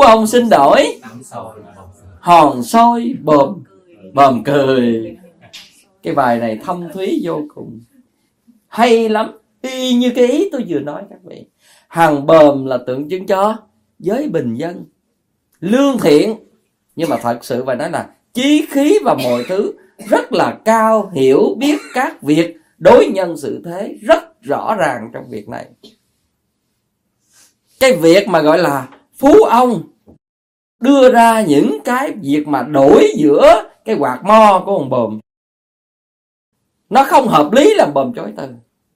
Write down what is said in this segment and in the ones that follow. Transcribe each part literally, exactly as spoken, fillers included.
ông xin đổi hòn soi bờm bờm cười. Cái bài này thâm thúy vô cùng, hay lắm, y như cái ý tôi vừa nói các vị. Hòn bờm là tượng trưng cho giới bình dân, lương thiện, nhưng mà thật sự phải nói là chí khí và mọi thứ rất là cao, hiểu biết các việc đối nhân xử thế rất rõ ràng trong việc này. Cái việc mà gọi là phú ông đưa ra những cái việc mà đổi giữa cái quạt mo của ông bờm, nó không hợp lý làm bờm chối từ.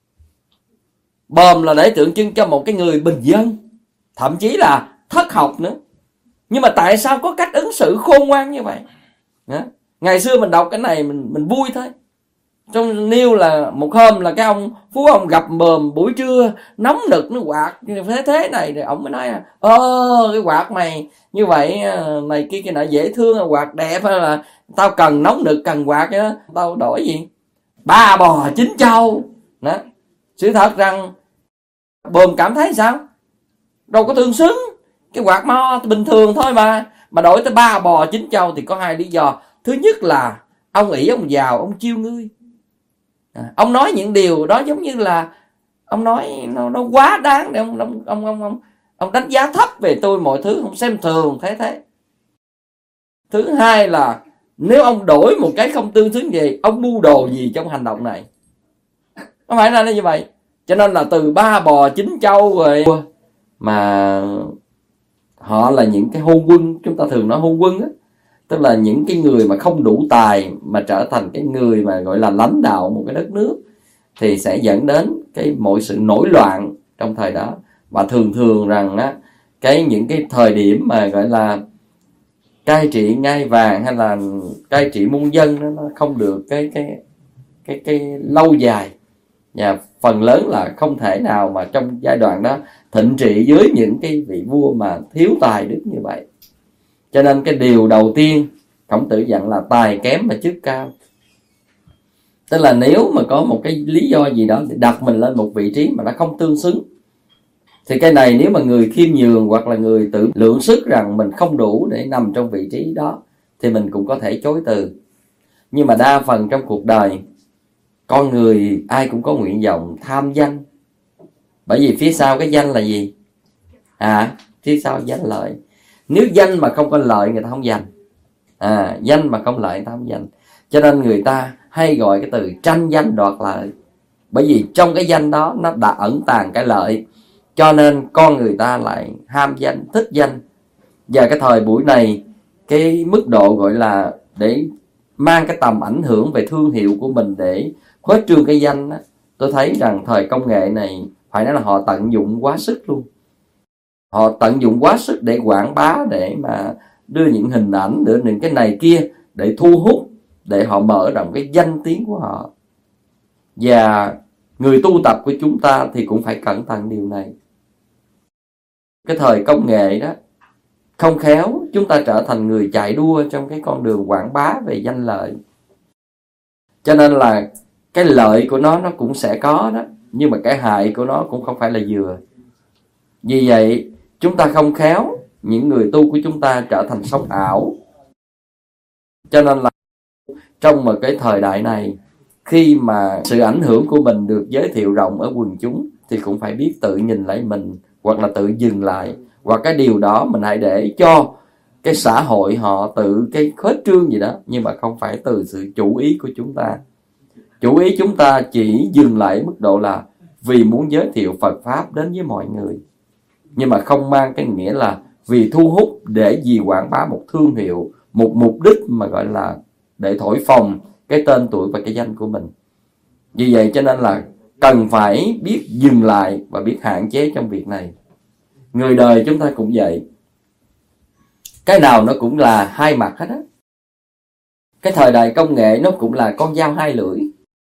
Bờm là để tượng trưng cho một cái người bình dân, thậm chí là thất học nữa. Nhưng mà tại sao có cách ứng xử khôn ngoan như vậy? Đó. Ngày xưa mình đọc cái này mình mình vui thôi. Trong nêu là một hôm là cái ông phú ông gặp bờm buổi trưa nóng nực, nó quạt thế thế này, rồi ông mới nói ơ cái quạt mày như vậy này kia kia nọ dễ thương, quạt đẹp, hay là tao cần nóng nực cần quạt đó, tao đổi gì ba bò chín trâu. Đó. Sự thật rằng bờm cảm thấy sao? Đâu có tương xứng, cái quạt mo bình thường thôi mà mà đổi tới ba bò chín trâu thì có hai lý do. Thứ nhất là ông ỷ ông giàu, ông chiêu ngươi. À, ông nói những điều đó giống như là ông nói nó, nó quá đáng để ông ông, ông ông ông ông đánh giá thấp về tôi, mọi thứ ông xem thường thế thế. Thứ hai là nếu ông đổi một cái không tương xứng gì, ông mưu đồ gì trong hành động này, không phải là như vậy. Cho nên là từ ba bò chín trâu rồi mà họ là những cái hôn quân, chúng ta thường nói hôn quân á, tức là những cái người mà không đủ tài mà trở thành cái người mà gọi là lãnh đạo một cái đất nước, thì sẽ dẫn đến cái mọi sự nổi loạn trong thời đó. Và thường thường rằng á, cái những cái thời điểm mà gọi là cai trị ngai vàng hay là cai trị muôn dân đó, nó không được cái cái cái cái lâu dài, và phần lớn là không thể nào mà trong giai đoạn đó thịnh trị dưới những cái vị vua mà thiếu tài đức như vậy. Cho nên cái điều đầu tiên Khổng Tử dặn là tài kém mà chức cao. Tức là nếu mà có một cái lý do gì đó thì đặt mình lên một vị trí mà nó không tương xứng, thì cái này nếu mà người khiêm nhường hoặc là người tự lượng sức rằng mình không đủ để nằm trong vị trí đó thì mình cũng có thể chối từ. Nhưng mà đa phần trong cuộc đời con người ai cũng có nguyện vọng tham danh. Bởi vì phía sau cái danh là gì? À, phía sau danh lợi. Nếu danh mà không có lợi người ta không dành. À, danh mà không lợi người ta không dành. Cho nên người ta hay gọi cái từ tranh danh đoạt lợi. Bởi vì trong cái danh đó nó đã ẩn tàng cái lợi. Cho nên con người ta lại ham danh, thích danh. Và cái thời buổi này, cái mức độ gọi là để mang cái tầm ảnh hưởng về thương hiệu của mình để khuếch trương cái danh đó, tôi thấy rằng thời công nghệ này phải nói là họ tận dụng quá sức luôn. Họ tận dụng quá sức để quảng bá, để mà đưa những hình ảnh, đưa những cái này kia để thu hút, để họ mở rộng cái danh tiếng của họ. Và người tu tập của chúng ta thì cũng phải cẩn thận điều này. Cái thời công nghệ đó, không khéo chúng ta trở thành người chạy đua trong cái con đường quảng bá về danh lợi. Cho nên là cái lợi của nó nó cũng sẽ có đó, nhưng mà cái hại của nó cũng không phải là vừa. Vì vậy chúng ta không khéo, những người tu của chúng ta trở thành sống ảo. Cho nên là trong một cái thời đại này, khi mà sự ảnh hưởng của mình được giới thiệu rộng ở quần chúng, thì cũng phải biết tự nhìn lại mình, hoặc là tự dừng lại, hoặc cái điều đó mình hãy để cho cái xã hội họ tự cái khuếch trương gì đó, nhưng mà không phải từ sự chủ ý của chúng ta. Chủ ý chúng ta chỉ dừng lại mức độ là vì muốn giới thiệu Phật Pháp đến với mọi người, nhưng mà không mang cái nghĩa là vì thu hút để gì quảng bá một thương hiệu, một mục đích mà gọi là để thổi phồng cái tên tuổi và cái danh của mình. Vì vậy cho nên là cần phải biết dừng lại và biết hạn chế trong việc này. Người đời chúng ta cũng vậy. Cái nào nó cũng là hai mặt hết á. Cái thời đại công nghệ nó cũng là con dao hai lưỡi.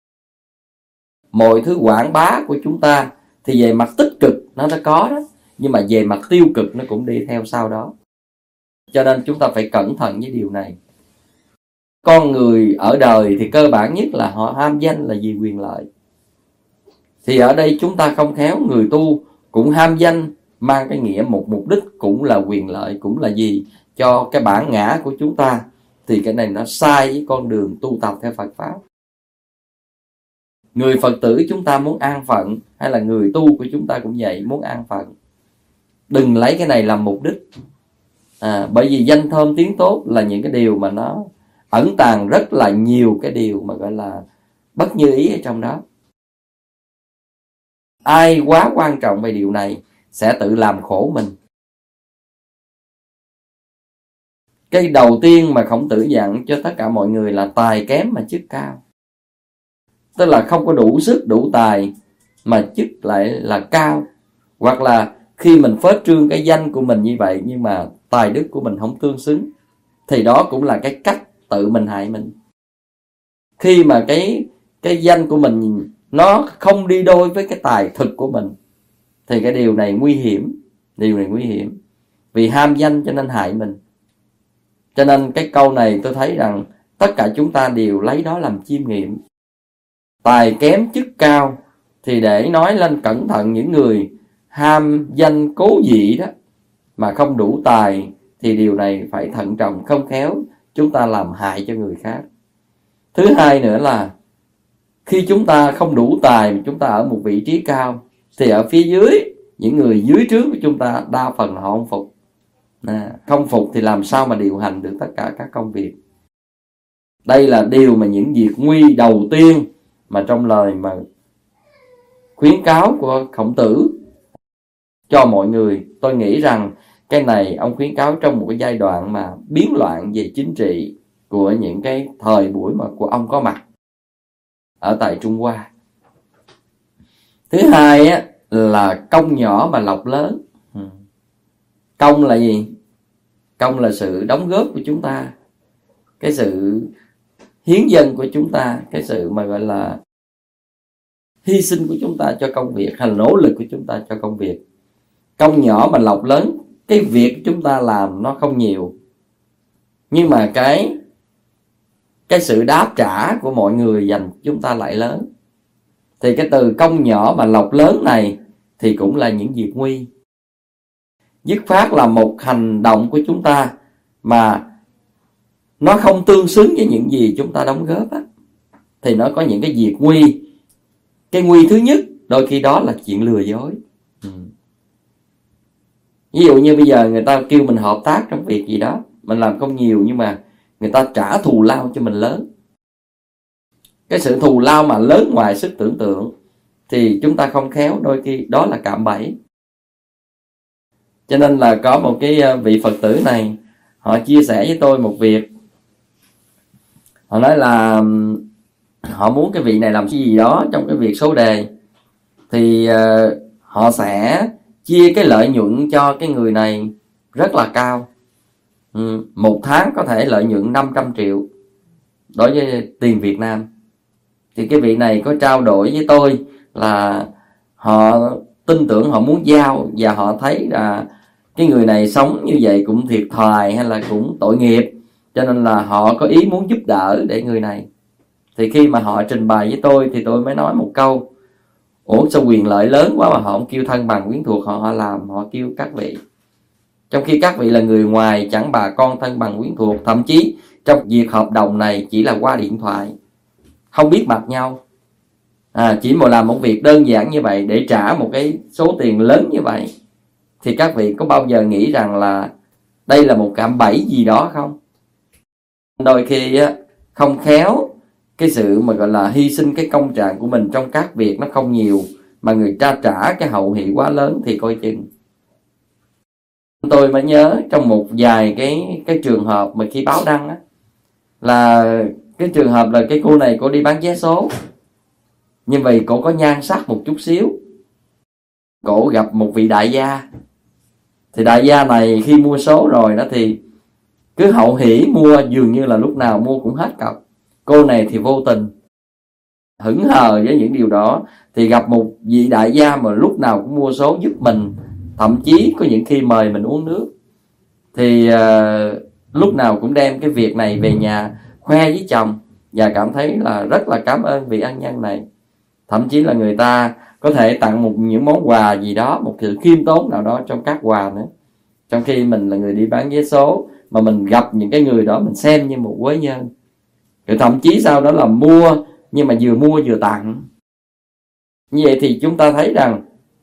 Mọi thứ quảng bá của chúng ta thì về mặt tích cực nó đã có đó, nhưng mà về mặt tiêu cực nó cũng đi theo sau đó. Cho nên chúng ta phải cẩn thận với điều này. Con người ở đời thì cơ bản nhất là họ ham danh là vì quyền lợi. Thì ở đây chúng ta không khéo, người tu cũng ham danh mang cái nghĩa một mục đích, cũng là quyền lợi, cũng là gì cho cái bản ngã của chúng ta, thì cái này nó sai với con đường tu tập theo Phật Pháp. Người Phật tử chúng ta muốn an phận, hay là người tu của chúng ta cũng vậy, muốn an phận, đừng lấy cái này làm mục đích. À, bởi vì danh thơm tiếng tốt là những cái điều mà nó ẩn tàng rất là nhiều cái điều mà gọi là bất như ý ở trong đó. Ai quá quan trọng về điều này sẽ tự làm khổ mình. Cái đầu tiên mà Khổng Tử dặn cho tất cả mọi người là tài kém mà chức cao. Tức là không có đủ sức đủ tài mà chức lại là cao. Hoặc là khi mình phết trương cái danh của mình như vậy, nhưng mà tài đức của mình không tương xứng, thì đó cũng là cái cách tự mình hại mình. Khi mà cái, cái danh của mình nó không đi đôi với cái tài thực của mình, thì cái điều này nguy hiểm. Điều này nguy hiểm. Vì ham danh cho nên hại mình. Cho nên cái câu này tôi thấy rằng tất cả chúng ta đều lấy đó làm chiêm nghiệm. Tài kém chức cao, thì để nói lên cẩn thận những người ham danh cố dị đó, mà không đủ tài, thì điều này phải thận trọng, không khéo chúng ta làm hại cho người khác. Thứ hai nữa là khi chúng ta không đủ tài mà chúng ta ở một vị trí cao, thì ở phía dưới, những người dưới trướng của chúng ta đa phần họ không phục. À, không phục thì làm sao mà điều hành được tất cả các công việc. Đây là điều mà những việc nguy đầu tiên mà trong lời mà khuyến cáo của Khổng Tử cho mọi người. Tôi nghĩ rằng cái này ông khuyến cáo trong một cái giai đoạn mà biến loạn về chính trị của những cái thời buổi mà của ông có mặt ở tại Trung Hoa. Thứ hai á, là công nhỏ mà lộc lớn. Công là gì? Công là sự đóng góp của chúng ta, cái sự hiến dâng của chúng ta, cái sự mà gọi là hy sinh của chúng ta cho công việc, hay là nỗ lực của chúng ta cho công việc. Công nhỏ mà lộc lớn, cái việc chúng ta làm nó không nhiều, nhưng mà cái cái sự đáp trả của mọi người dành chúng ta lại lớn. Thì cái từ công nhỏ mà lộc lớn này thì cũng là những việc nguy. Dứt phát là một hành động của chúng ta mà nó không tương xứng với những gì chúng ta đóng góp á, thì nó có những cái việc nguy. Cái nguy thứ nhất đôi khi đó là chuyện lừa dối. ừ. Ví dụ như bây giờ người ta kêu mình hợp tác trong việc gì đó, mình làm không nhiều nhưng mà người ta trả thù lao cho mình lớn. Cái sự thù lao mà lớn ngoài sức tưởng tượng thì chúng ta không khéo, đôi khi đó là cạm bẫy. Cho nên là có một cái vị Phật tử này, họ chia sẻ với tôi một việc. Họ nói là họ muốn cái vị này làm cái gì đó trong cái việc số đề, thì uh, họ sẽ chia cái lợi nhuận cho cái người này rất là cao. ừ, Một tháng có thể lợi nhuận năm trăm triệu đối với tiền Việt Nam. Thì cái vị này có trao đổi với tôi là họ tin tưởng, họ muốn giao, và họ thấy là cái người này sống như vậy cũng thiệt thòi hay là cũng tội nghiệp, cho nên là họ có ý muốn giúp đỡ để người này. Thì khi mà họ trình bày với tôi thì tôi mới nói một câu: ủa sao quyền lợi lớn quá mà họ không kêu thân bằng quyến thuộc họ, họ làm, họ kêu các vị. Trong khi các vị là người ngoài, chẳng bà con thân bằng quyến thuộc, thậm chí trong việc hợp đồng này chỉ là qua điện thoại, không biết mặt nhau. À, chỉ một làm một việc đơn giản như vậy để trả một cái số tiền lớn như vậy, thì các vị có bao giờ nghĩ rằng là đây là một cạm bẫy gì đó không? Đôi khi á, không khéo, cái sự mà gọi là hy sinh cái công trạng của mình trong các việc nó không nhiều, mà người ta trả cái hậu hị quá lớn thì coi chừng. Tôi mới nhớ trong một vài cái cái trường hợp mà khi báo đăng á, là cái trường hợp là cái cô này cô đi bán vé số, nhưng vì cô có nhan sắc một chút xíu, cô gặp một vị đại gia. Thì đại gia này khi mua số rồi đó thì cứ hậu hỉ mua, dường như là lúc nào mua cũng hết cọc. Cô này thì vô tình hững hờ với những điều đó, thì gặp một vị đại gia mà lúc nào cũng mua số giúp mình, thậm chí có những khi mời mình uống nước. Thì uh, lúc nào cũng đem cái việc này về nhà khoe với chồng, và cảm thấy là rất là cảm ơn vị ân nhân này. Thậm chí là người ta có thể tặng một những món quà gì đó, một sự khiêm tốn nào đó trong các quà nữa. Trong khi mình là người đi bán vé số, mà mình gặp những cái người đó mình xem như một quế nhân. Rồi thậm chí sau đó là mua, nhưng mà vừa mua vừa tặng. Như vậy thì chúng ta thấy rằng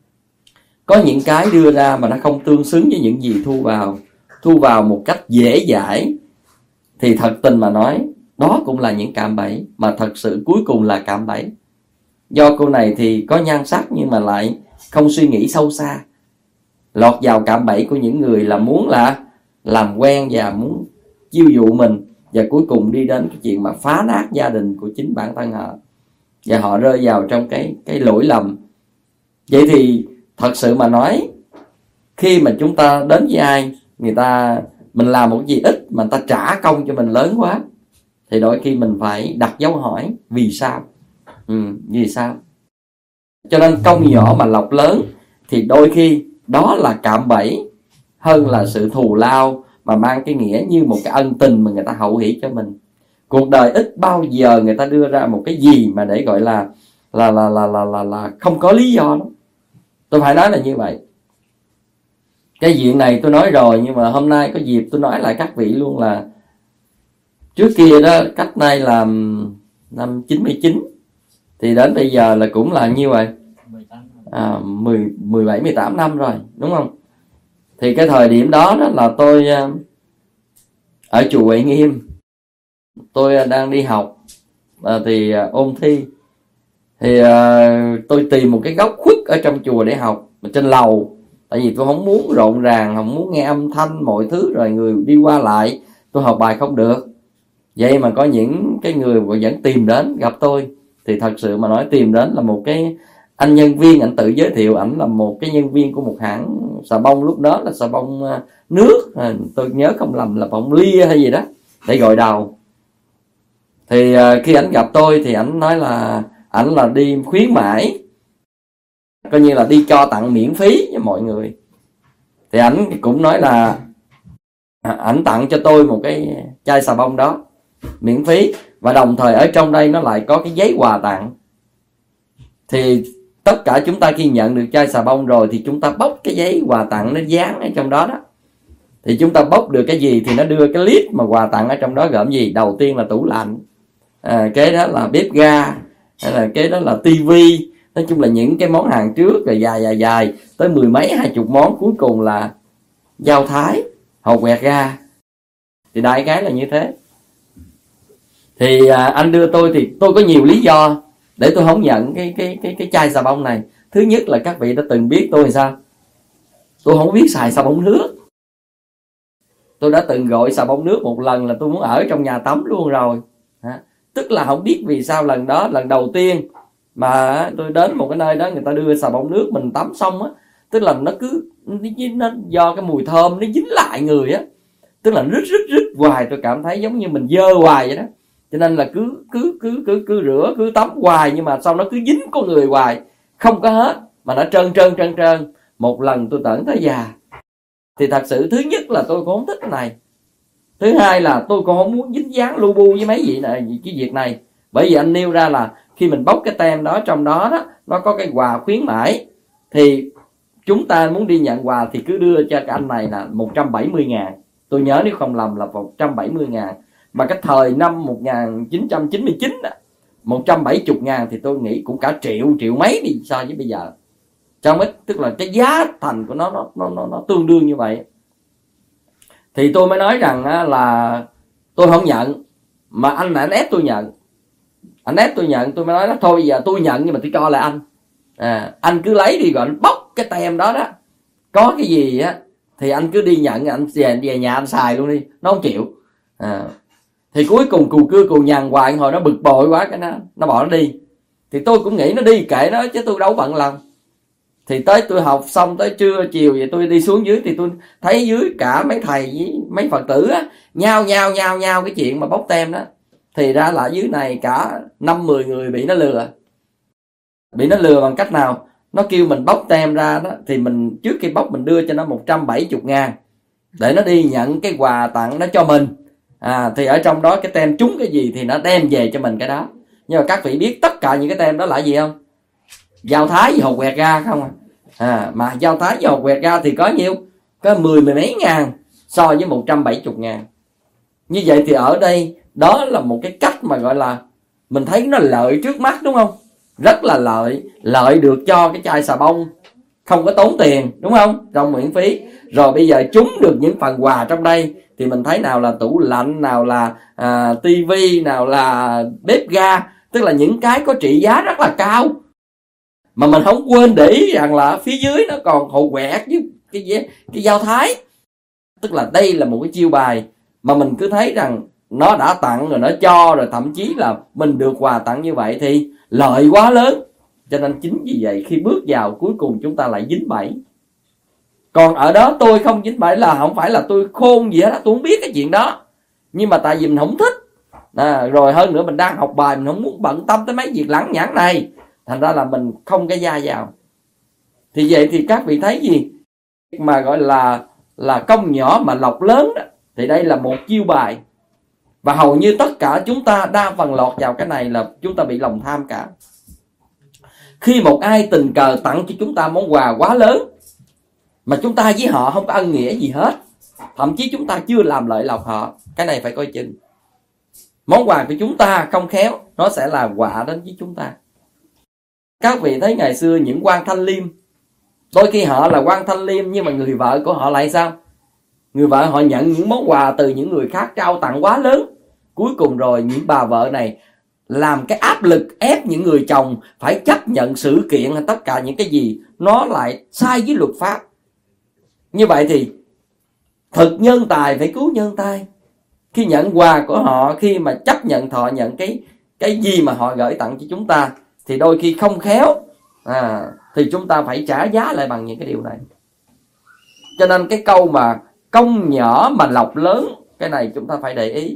có những cái đưa ra mà nó không tương xứng với những gì thu vào. Thu vào một cách dễ dãi, thì thật tình mà nói, đó cũng là những cạm bẫy, mà thật sự cuối cùng là cạm bẫy. Do cô này thì có nhan sắc nhưng mà lại không suy nghĩ sâu xa, lọt vào cạm bẫy của những người là muốn là làm quen và muốn chiêu dụ mình, và cuối cùng đi đến cái chuyện mà phá nát gia đình của chính bản thân họ, và họ rơi vào trong cái cái lỗi lầm. Vậy thì thật sự mà nói, khi mà chúng ta đến với ai, người ta mình làm một gì ít mà người ta trả công cho mình lớn quá, thì đôi khi mình phải đặt dấu hỏi vì sao. Ừ, vì sao? Cho nên công nhỏ mà lộc lớn, thì đôi khi đó là cạm bẫy hơn là sự thù lao, mà mang cái nghĩa như một cái ân tình mà người ta hậu hỷ cho mình. Cuộc đời ít bao giờ người ta đưa ra một cái gì mà để gọi là là là là là là, là không có lý do đó. Tôi phải nói là như vậy. Cái chuyện này tôi nói rồi, nhưng mà hôm nay có dịp tôi nói lại các vị luôn là trước kia đó, cách nay là năm chín mươi chín, thì đến bây giờ là cũng là nhiêu rồi? À, mười, mười bảy, mười tám năm rồi, đúng không? Thì cái thời điểm đó, đó là tôi ở chùa Huệ Nghiêm, tôi đang đi học, à, thì ôn thi. Thì à, tôi tìm một cái góc khuất ở trong chùa để học, trên lầu. Tại vì tôi không muốn rộn ràng, không muốn nghe âm thanh mọi thứ, rồi người đi qua lại, tôi học bài không được. Vậy mà có những cái người vẫn tìm đến gặp tôi. Thì thật sự mà nói, tìm đến là một cái anh nhân viên, ảnh tự giới thiệu ảnh là một cái nhân viên của một hãng xà bông, lúc đó là xà bông nước, à, tôi nhớ không lầm là bông lia hay gì đó, để gọi đầu. Thì à, khi ảnh gặp tôi thì ảnh nói là ảnh là đi khuyến mãi, coi như là đi cho tặng miễn phí cho mọi người. Thì ảnh cũng nói là ảnh tặng cho tôi một cái chai xà bông đó miễn phí, và đồng thời ở trong đây nó lại có cái giấy quà tặng. Thì tất cả chúng ta khi nhận được chai xà bông rồi thì chúng ta bóc cái giấy quà tặng nó dán ở trong đó đó. Thì chúng ta bóc được cái gì thì nó đưa cái list mà quà tặng ở trong đó gồm gì? Đầu tiên là tủ lạnh, à, kế đó là bếp ga, hay là kế đó là tivi. Nói chung là những cái món hàng trước rồi dài dài dài tới mười mấy hai chục món, cuối cùng là dao thái, hột quẹt ga. Thì đại cái là như thế. Thì à, anh đưa tôi thì tôi có nhiều lý do để tôi không nhận cái cái cái cái chai xà bông này. Thứ nhất là các vị đã từng biết tôi thì sao? Tôi không biết xài xà bông nước. Tôi đã từng gọi xà bông nước một lần là tôi muốn ở trong nhà tắm luôn rồi. À, tức là không biết vì sao lần đó, lần đầu tiên mà tôi đến một cái nơi đó, người ta đưa xà bông nước mình tắm xong á, tức là nó cứ nó do cái mùi thơm nó dính lại người á, tức là rít rít rít hoài, tôi cảm thấy giống như mình dơ hoài vậy đó. Cho nên là cứ cứ cứ cứ cứ rửa, cứ tắm hoài, nhưng mà sau nó cứ dính con người hoài, không có hết, mà nó trơn trơn trơn trơn. Một lần tôi tởn tới già. Thì thật sự thứ nhất là tôi cũng không thích cái này. Thứ hai là tôi cũng không muốn dính dáng lu bu với mấy vị này, cái việc này. Bởi vì anh nêu ra là khi mình bóc cái tem đó, trong đó đó nó có cái quà khuyến mãi, thì chúng ta muốn đi nhận quà thì cứ đưa cho cái anh này là một trăm bảy mươi ngàn. Tôi nhớ nếu không lầm là một trăm bảy mươi ngàn. Mà cái thời năm một nghìn chín trăm chín mươi chín đó, một trăm bảy mươi ngàn thì tôi nghĩ cũng cả triệu, triệu mấy đi so với bây giờ. Trong ít, tức là cái giá thành của nó nó, nó, nó, nó tương đương như vậy. Thì tôi mới nói rằng á, là tôi không nhận, mà anh này anh ép tôi nhận. Anh ép tôi nhận, tôi mới nói đó, thôi bây giờ tôi nhận nhưng mà tôi cho lại anh. À, anh cứ lấy đi rồi anh bóc cái tem đó đó. Có cái gì á thì anh cứ đi nhận, anh về, về nhà anh xài luôn đi. Nó không chịu. À, thì cuối cùng cù cưa cù nhằn hoài, hồi nó bực bội quá cái nó nó bỏ nó đi. Thì tôi cũng nghĩ nó đi kệ nó chứ tôi đâu bận lòng. Thì tới tôi học xong tới trưa chiều vậy tôi đi xuống dưới thì tôi thấy dưới cả mấy thầy với mấy Phật tử á, nhao nhao nhao nhao cái chuyện mà bóc tem đó. Thì ra là dưới này cả năm mười người bị nó lừa. Bị nó lừa bằng cách nào? Nó kêu mình bóc tem ra đó, thì mình trước khi bóc mình đưa cho nó một trăm bảy mươi ngàn để nó đi nhận cái quà tặng đó cho mình. À, thì ở trong đó cái tem trúng cái gì thì nó đem về cho mình cái đó. Nhưng mà các vị biết tất cả những cái tem đó là gì không? Dao Thái gì họ quẹt ra không à? à mà dao Thái gì họ quẹt ra thì có nhiêu? Có mười mười mấy ngàn so với một trăm bảy mươi ngàn. Như vậy thì ở đây đó là một cái cách mà gọi là mình thấy nó lợi trước mắt, đúng không? Rất là lợi, lợi được cho cái chai xà bông không có tốn tiền, đúng không? Trong miễn phí. Rồi bây giờ trúng được những phần quà trong đây thì mình thấy nào là tủ lạnh, nào là à, tivi, nào là bếp ga, tức là những cái có trị giá rất là cao. Mà mình không quên để ý rằng là phía dưới nó còn hột quẹt với cái, cái dao Thái. Tức là đây là một cái chiêu bài mà mình cứ thấy rằng nó đã tặng rồi, nó cho rồi, thậm chí là mình được quà tặng như vậy thì lợi quá lớn. Cho nên chính vì vậy khi bước vào cuối cùng chúng ta lại dính bẫy. Còn ở đó tôi không dính bẫy là không phải là tôi khôn gì hết, tôi không biết cái chuyện đó. Nhưng mà tại vì mình không thích. À, rồi hơn nữa mình đang học bài, mình không muốn bận tâm tới mấy việc lẳng nhẳng này. Thành ra là mình không cái gia vào. Thì vậy thì các vị thấy gì? Mà gọi là là công nhỏ mà lộc lớn đó. Thì đây là một chiêu bài. Và hầu như tất cả chúng ta đa phần lọt vào cái này là chúng ta bị lòng tham cả. Khi một ai tình cờ tặng cho chúng ta món quà quá lớn mà chúng ta với họ không có ân nghĩa gì hết, thậm chí chúng ta chưa làm lợi lộc họ, cái này phải coi chừng. Món quà của chúng ta không khéo, nó sẽ là quà đến với chúng ta. Các vị thấy ngày xưa những quan thanh liêm, đôi khi họ là quan thanh liêm nhưng mà người vợ của họ lại sao? Người vợ họ nhận những món quà từ những người khác trao tặng quá lớn. Cuối cùng rồi những bà vợ này làm cái áp lực ép những người chồng phải chấp nhận sự kiện hay tất cả những cái gì nó lại sai với luật pháp. Như vậy thì thực nhân tài phải cứu nhân tài. Khi nhận quà của họ, khi mà chấp nhận thọ nhận cái cái gì mà họ gửi tặng cho chúng ta, thì đôi khi không khéo à, thì chúng ta phải trả giá lại bằng những cái điều này. Cho nên cái câu mà công nhỏ mà lộc lớn, cái này chúng ta phải để ý.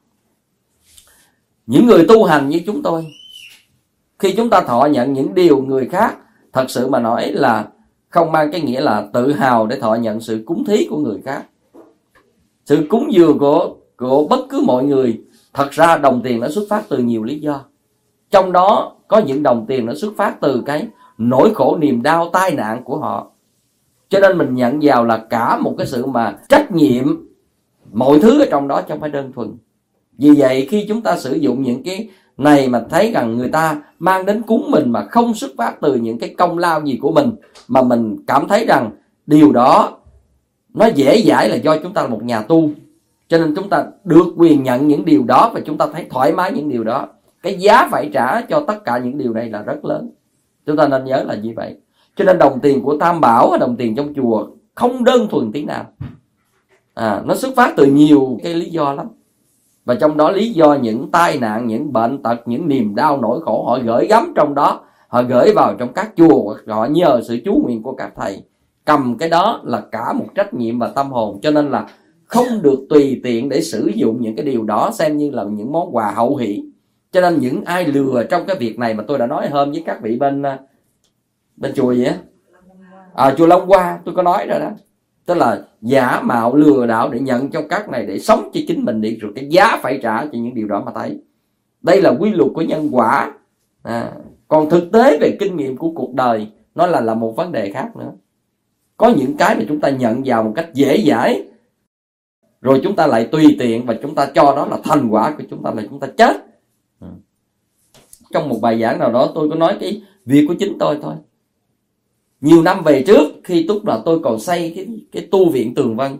Những người tu hành như chúng tôi, khi chúng ta thọ nhận những điều người khác, thật sự mà nói là không mang cái nghĩa là tự hào để thọ nhận sự cúng thí của người khác. Sự cúng dường của, của bất cứ mọi người, thật ra đồng tiền nó xuất phát từ nhiều lý do. Trong đó có những đồng tiền nó xuất phát từ cái nỗi khổ niềm đau tai nạn của họ. Cho nên mình nhận vào là cả một cái sự mà trách nhiệm, mọi thứ ở trong đó chứ không phải đơn thuần. Vì vậy khi chúng ta sử dụng những cái này mà thấy rằng người ta mang đến cúng mình mà không xuất phát từ những cái công lao gì của mình, mà mình cảm thấy rằng điều đó nó dễ dãi là do chúng ta là một nhà tu, cho nên chúng ta được quyền nhận những điều đó và chúng ta thấy thoải mái những điều đó. Cái giá phải trả cho tất cả những điều này là rất lớn. Chúng ta nên nhớ là như vậy. Cho nên đồng tiền của Tam Bảo và đồng tiền trong chùa không đơn thuần tí nào. À, nó xuất phát từ nhiều cái lý do lắm. Và trong đó lý do những tai nạn, những bệnh tật, những niềm đau nỗi khổ họ gửi gắm trong đó, họ gửi vào trong các chùa, họ nhờ sự chú nguyện của các thầy. Cầm cái đó là cả một trách nhiệm và tâm hồn. Cho nên là không được tùy tiện để sử dụng những cái điều đó xem như là những món quà hậu hỷ. Cho nên những ai lừa trong cái việc này mà tôi đã nói hôm với các vị bên bên chùa gì á, à, chùa Long Hoa tôi có nói rồi đó. Tức là giả mạo lừa đảo để nhận cho các này để sống cho chính mình đi, rồi cái giá phải trả cho những điều đó mà thấy. Đây là quy luật của nhân quả. À, còn thực tế về kinh nghiệm của cuộc đời nó là là một vấn đề khác nữa. Có những cái mà chúng ta nhận vào một cách dễ dãi, rồi chúng ta lại tùy tiện và chúng ta cho đó là thành quả của chúng ta, là chúng ta chết. À. Trong một bài giảng nào đó tôi có nói cái việc của chính tôi thôi. Nhiều năm về trước, khi lúc là tôi còn xây cái, cái tu viện Tường Vân,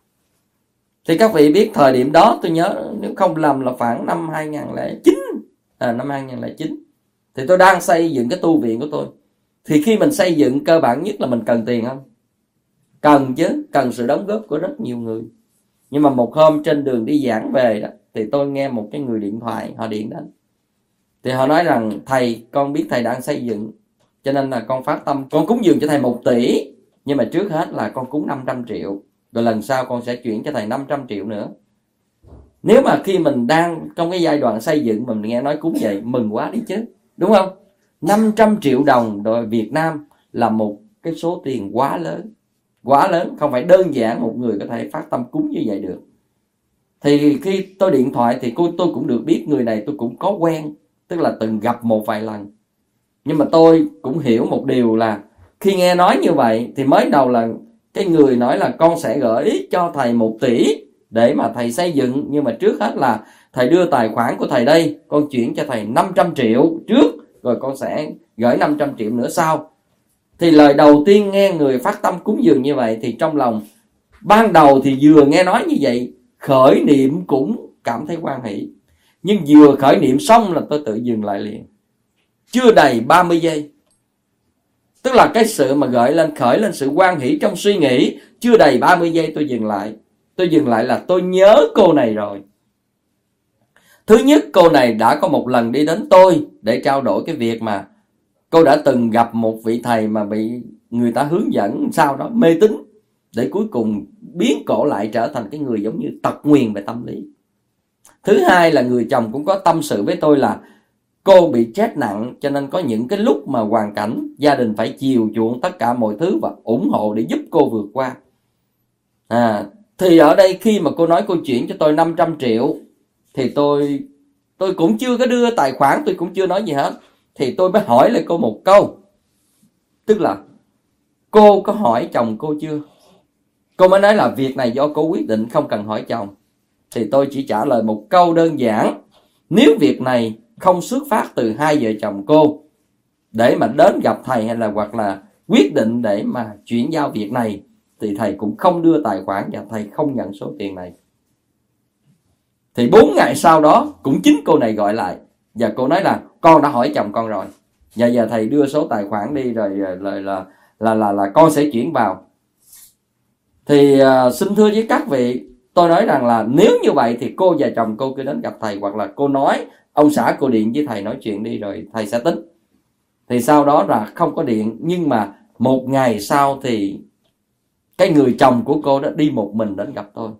thì các vị biết thời điểm đó tôi nhớ nếu không lầm là khoảng năm hai không không chín, à, năm hai không không chín, thì tôi đang xây dựng cái tu viện của tôi. Thì khi mình xây dựng cơ bản nhất là mình cần tiền không? Cần chứ, cần sự đóng góp của rất nhiều người. Nhưng mà một hôm trên đường đi giảng về đó, thì tôi nghe một cái người điện thoại, họ điện đến. Thì họ nói rằng thầy, con biết thầy đang xây dựng, cho nên là con phát tâm, con cúng dường cho thầy một tỷ. Nhưng mà trước hết là con cúng năm trăm triệu. Rồi lần sau con sẽ chuyển cho thầy năm trăm triệu nữa. Nếu mà khi mình đang trong cái giai đoạn xây dựng mà mình nghe nói cúng vậy, mừng quá đi chứ, đúng không? năm trăm triệu đồng đội Việt Nam là một cái số tiền quá lớn. Quá lớn, không phải đơn giản một người có thể phát tâm cúng như vậy được. Thì khi tôi điện thoại thì tôi cũng được biết người này tôi cũng có quen, tức là từng gặp một vài lần. Nhưng mà tôi cũng hiểu một điều là khi nghe nói như vậy thì mới đầu là cái người nói là con sẽ gửi cho thầy một tỷ để mà thầy xây dựng. Nhưng mà trước hết là thầy đưa tài khoản của thầy đây, con chuyển cho thầy năm trăm triệu trước, rồi con sẽ gửi năm trăm triệu nữa sau. Thì lời đầu tiên nghe người phát tâm cúng dường như vậy thì trong lòng ban đầu thì vừa nghe nói như vậy, khởi niệm cũng cảm thấy hoan hỷ. Nhưng vừa khởi niệm xong là tôi tự dừng lại liền. Chưa đầy ba mươi giây. Tức là cái sự mà gợi lên, khởi lên sự hoan hỷ trong suy nghĩ, chưa đầy ba mươi giây tôi dừng lại. Tôi dừng lại là tôi nhớ cô này rồi. Thứ nhất, cô này đã có một lần đi đến tôi để trao đổi cái việc mà cô đã từng gặp một vị thầy mà bị người ta hướng dẫn sau đó mê tín, để cuối cùng biến cổ lại trở thành cái người giống như tật nguyền về tâm lý. Thứ hai là người chồng cũng có tâm sự với tôi là cô bị stress nặng, cho nên có những cái lúc mà hoàn cảnh gia đình phải chiều chuộng tất cả mọi thứ và ủng hộ để giúp cô vượt qua. À, thì ở đây khi mà cô nói cô chuyển cho tôi năm trăm triệu thì tôi tôi cũng chưa có đưa tài khoản, tôi cũng chưa nói gì hết. Thì tôi mới hỏi lại cô một câu, tức là cô có hỏi chồng cô chưa? Cô mới nói là việc này do cô quyết định, không cần hỏi chồng. Thì tôi chỉ trả lời một câu đơn giản: nếu việc này không xuất phát từ hai vợ chồng cô để mà đến gặp thầy, hay là hoặc là quyết định để mà chuyển giao việc này, thì thầy cũng không đưa tài khoản và thầy không nhận số tiền này. Thì bốn ngày sau đó cũng chính cô này gọi lại và cô nói là con đã hỏi chồng con rồi, và giờ thầy đưa số tài khoản đi rồi, rồi là, là là là là con sẽ chuyển vào. Thì uh, xin thưa với các vị, tôi nói rằng là nếu như vậy thì cô và chồng cô cứ đến gặp thầy, hoặc là cô nói ông xã cô điện với thầy nói chuyện đi rồi thầy sẽ tính. Thì sau đó là không có điện. Nhưng mà một ngày sau thì cái người chồng của cô đã đi một mình đến gặp tôi.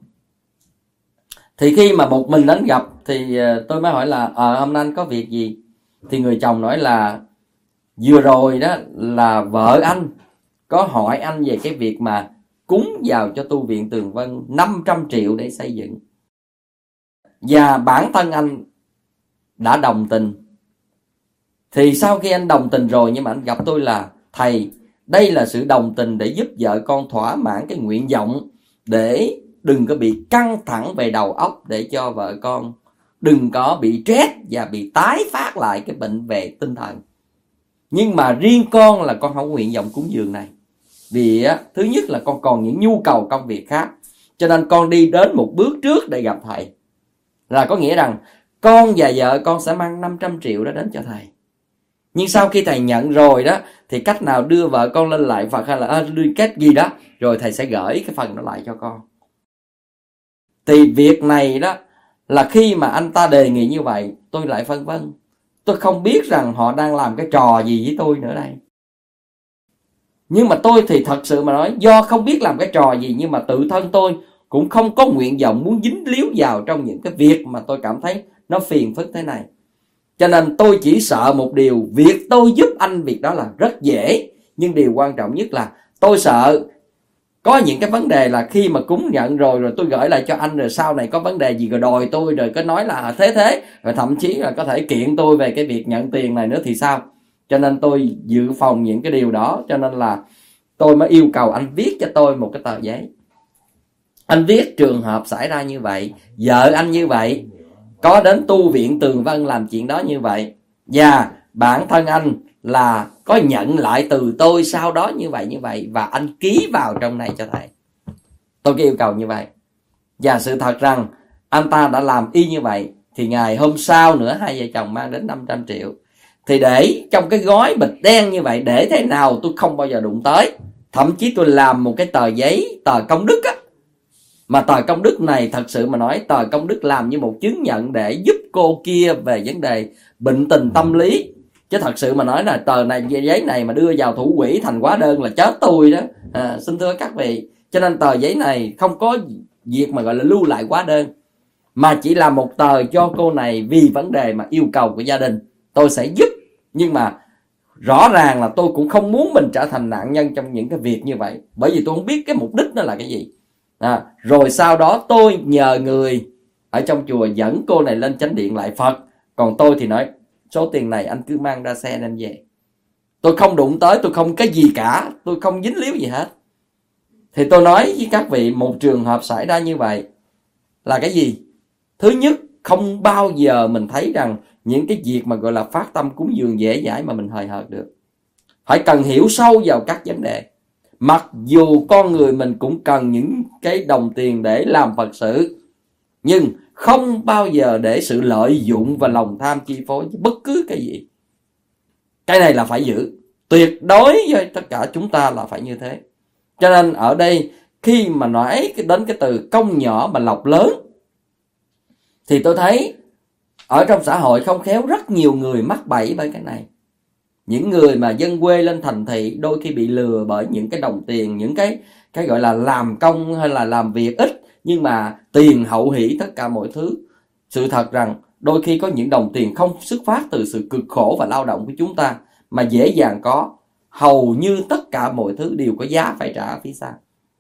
Thì khi mà một mình đến gặp thì tôi mới hỏi là ờ à, hôm nay anh có việc gì? Thì người chồng nói là vừa rồi đó là vợ anh có hỏi anh về cái việc mà cúng vào cho tu viện Tường Vân năm trăm triệu để xây dựng, và bản thân anh đã đồng tình. Thì sau khi anh đồng tình rồi, nhưng mà anh gặp tôi là thầy, đây là sự đồng tình để giúp vợ con thỏa mãn cái nguyện vọng, để đừng có bị căng thẳng về đầu óc, để cho vợ con đừng có bị stress và bị tái phát lại cái bệnh về tinh thần. Nhưng mà riêng con là con không nguyện vọng cúng dường này, vì á, thứ nhất là con còn những nhu cầu công việc khác, cho nên con đi đến một bước trước để gặp thầy. Là có nghĩa rằng con và vợ con sẽ mang năm trăm triệu đó đến cho thầy. Nhưng sau khi thầy nhận rồi đó, thì cách nào đưa vợ con lên lại Phật, hay là à, liên kết gì đó, rồi thầy sẽ gửi cái phần đó lại cho con. Thì việc này đó là khi mà anh ta đề nghị như vậy, tôi lại phân vân. Tôi không biết rằng họ đang làm cái trò gì với tôi nữa đây. Nhưng mà tôi thì thật sự mà nói, do không biết làm cái trò gì, nhưng mà tự thân tôi cũng không có nguyện vọng muốn dính líu vào trong những cái việc mà tôi cảm thấy nó phiền phức thế này. Cho nên tôi chỉ sợ một điều, việc tôi giúp anh việc đó là rất dễ, nhưng điều quan trọng nhất là tôi sợ có những cái vấn đề là khi mà cúng nhận rồi, rồi tôi gửi lại cho anh, rồi sau này có vấn đề gì rồi đòi tôi, rồi có nói là thế thế, rồi thậm chí là có thể kiện tôi về cái việc nhận tiền này nữa thì sao. Cho nên tôi dự phòng những cái điều đó, cho nên là tôi mới yêu cầu anh viết cho tôi một cái tờ giấy. Anh viết trường hợp xảy ra như vậy, vợ anh như vậy, có đến tu viện Tường Vân làm chuyện đó như vậy, và bản thân anh là có nhận lại từ tôi sau đó như vậy như vậy, và anh ký vào trong này cho thầy. Tôi có yêu cầu như vậy. Và sự thật rằng anh ta đã làm y như vậy. Thì ngày hôm sau nữa hai vợ chồng mang đến năm trăm triệu. Thì để trong cái gói bịch đen như vậy, để thế nào tôi không bao giờ đụng tới. Thậm chí tôi làm một cái tờ giấy, tờ công đức á. Mà tờ công đức này thật sự mà nói, tờ công đức làm như một chứng nhận để giúp cô kia về vấn đề bệnh tình tâm lý. Chứ thật sự mà nói là tờ này, giấy này mà đưa vào thủ quỹ thành hóa đơn là chết tôi đó. À, xin thưa các vị. Cho nên tờ giấy này không có việc mà gọi là lưu lại hóa đơn, mà chỉ là một tờ cho cô này vì vấn đề mà yêu cầu của gia đình. Tôi sẽ giúp, nhưng mà rõ ràng là tôi cũng không muốn mình trở thành nạn nhân trong những cái việc như vậy, bởi vì tôi không biết cái mục đích nó là cái gì. À, rồi sau đó tôi nhờ người ở trong chùa dẫn cô này lên chánh điện lại Phật. Còn tôi thì nói số tiền này anh cứ mang ra xe đem về. tôi không đụng tới, tôi không cái gì cả, tôi không dính líu gì hết. Thì tôi nói với các vị, một trường hợp xảy ra như vậy là cái gì? Thứ nhất, không bao giờ mình thấy rằng những cái việc mà gọi là phát tâm cúng dường dễ dãi mà mình hời hợt được. Phải cần hiểu sâu vào các vấn đề. Mặc dù con người mình cũng cần những cái đồng tiền để làm Phật sự, nhưng không bao giờ để sự lợi dụng và lòng tham chi phối bất cứ cái gì. Cái này là phải giữ. Tuyệt đối với tất cả chúng ta là phải như thế. Cho nên ở đây khi mà nói đến cái từ công nhỏ mà lộc lớn, thì tôi thấy ở trong xã hội không khéo rất nhiều người mắc bẫy bởi cái này. Những người mà dân quê lên thành thị đôi khi bị lừa bởi những cái đồng tiền, những cái cái gọi là làm công hay là làm việc ít, nhưng mà tiền hậu hỷ tất cả mọi thứ. Sự thật rằng đôi khi có những đồng tiền không xuất phát từ sự cực khổ và lao động của chúng ta, mà dễ dàng có. Hầu như tất cả mọi thứ đều có giá phải trả ở phía sau.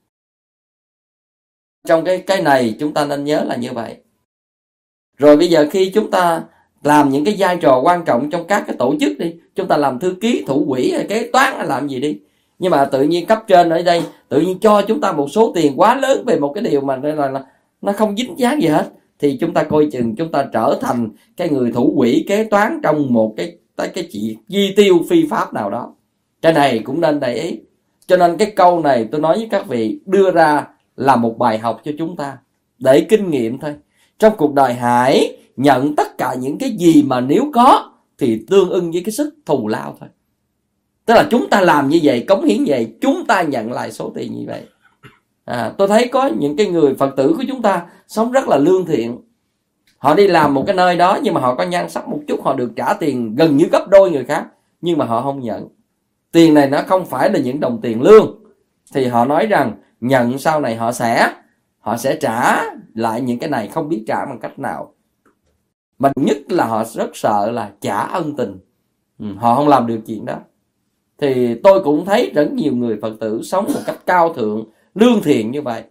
Trong cái cái này chúng ta nên nhớ là như vậy. Rồi bây giờ khi chúng ta làm những cái vai trò quan trọng trong các cái tổ chức đi, chúng ta làm thư ký, thủ quỹ hay kế toán hay làm gì đi, nhưng mà tự nhiên cấp trên ở đây tự nhiên cho chúng ta một số tiền quá lớn về một cái điều mà là, là nó không dính dáng gì hết, thì chúng ta coi chừng chúng ta trở thành cái người thủ quỹ kế toán trong một cái cái, cái chuyện chi tiêu phi pháp nào đó. Cái này cũng nên để ý. Cho nên cái câu này tôi nói với các vị đưa ra là một bài học cho chúng ta, để kinh nghiệm thôi. Trong cuộc đời hãy nhận tất cả những cái gì mà nếu có thì tương ưng với cái sức thù lao thôi. Tức là chúng ta làm như vậy, cống hiến vậy, chúng ta nhận lại số tiền như vậy. À, tôi thấy có những cái người Phật tử của chúng ta sống rất là lương thiện. Họ đi làm một cái nơi đó nhưng mà họ có nhan sắc một chút, họ được trả tiền gần như gấp đôi người khác, nhưng mà họ không nhận. Tiền này nó không phải là những đồng tiền lương. Thì họ nói rằng nhận sau này họ sẽ Họ sẽ trả lại những cái này, không biết trả bằng cách nào. Mà nhất là họ rất sợ là trả ân tình. ừ, Họ không làm được chuyện đó. Thì tôi cũng thấy rất nhiều người Phật tử sống một cách cao thượng, lương thiện như vậy.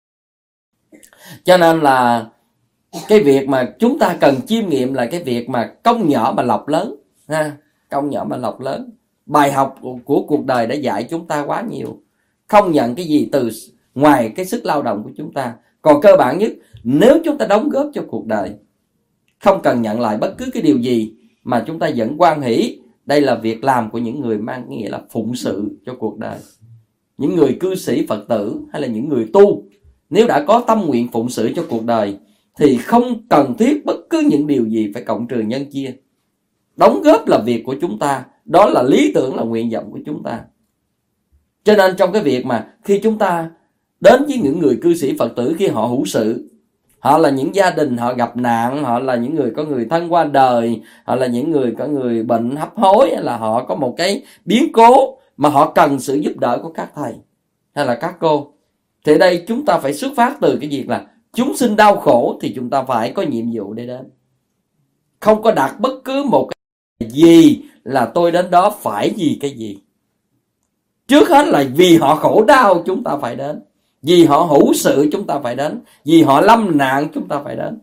Cho nên là cái việc mà chúng ta cần chiêm nghiệm là cái việc mà công nhỏ mà lộc lớn ha. Công nhỏ mà lộc lớn. Bài học của, của cuộc đời đã dạy chúng ta quá nhiều. Không nhận cái gì từ ngoài cái sức lao động của chúng ta. Còn cơ bản nhất, nếu chúng ta đóng góp cho cuộc đời, không cần nhận lại bất cứ cái điều gì, mà chúng ta vẫn hoan hỷ. Đây là việc làm của những người mang nghĩa là phụng sự cho cuộc đời. Những người cư sĩ Phật tử hay là những người tu, nếu đã có tâm nguyện phụng sự cho cuộc đời thì không cần thiết bất cứ những điều gì phải cộng trừ nhân chia. Đóng góp là việc của chúng ta, đó là lý tưởng, là nguyện vọng của chúng ta. Cho nên trong cái việc mà khi chúng ta đến với những người cư sĩ Phật tử khi họ hữu sự, họ là những gia đình họ gặp nạn, họ là những người có người thân qua đời, họ là những người có người bệnh hấp hối, hay là họ có một cái biến cố mà họ cần sự giúp đỡ của các thầy hay là các cô. Thì ở đây chúng ta phải xuất phát từ cái việc là chúng sinh đau khổ thì chúng ta phải có nhiệm vụ để đến. Không có đặt bất cứ một cái gì là tôi đến đó phải vì cái gì. Trước hết là vì họ khổ đau chúng ta phải đến, vì họ hữu sự chúng ta phải đến, vì họ lâm nạn chúng ta phải đến.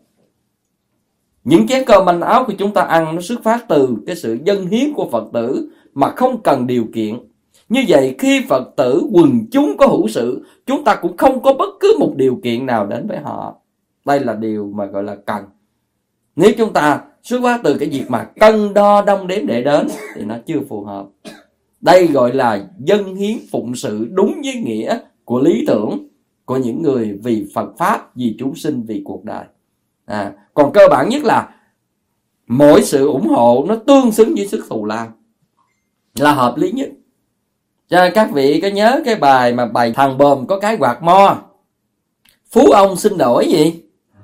Những chén cơm manh áo của chúng ta ăn nó xuất phát từ cái sự dâng hiến của Phật tử mà không cần điều kiện. Như vậy khi Phật tử quần chúng có hữu sự, chúng ta cũng không có bất cứ một điều kiện nào đến với họ. Đây là điều mà gọi là cần. Nếu chúng ta xuất phát từ cái việc mà cân đo đong đếm để đến thì nó chưa phù hợp. Đây gọi là dâng hiến phụng sự đúng với nghĩa của lý tưởng của những người vì Phật Pháp, vì chúng sinh, vì cuộc đời. À, còn cơ bản nhất là mỗi sự ủng hộ nó tương xứng với sức thù lao là hợp lý nhất. Cho nên các vị có nhớ cái bài mà bài thằng bờm có cái quạt mo, phú ông xin đổi gì?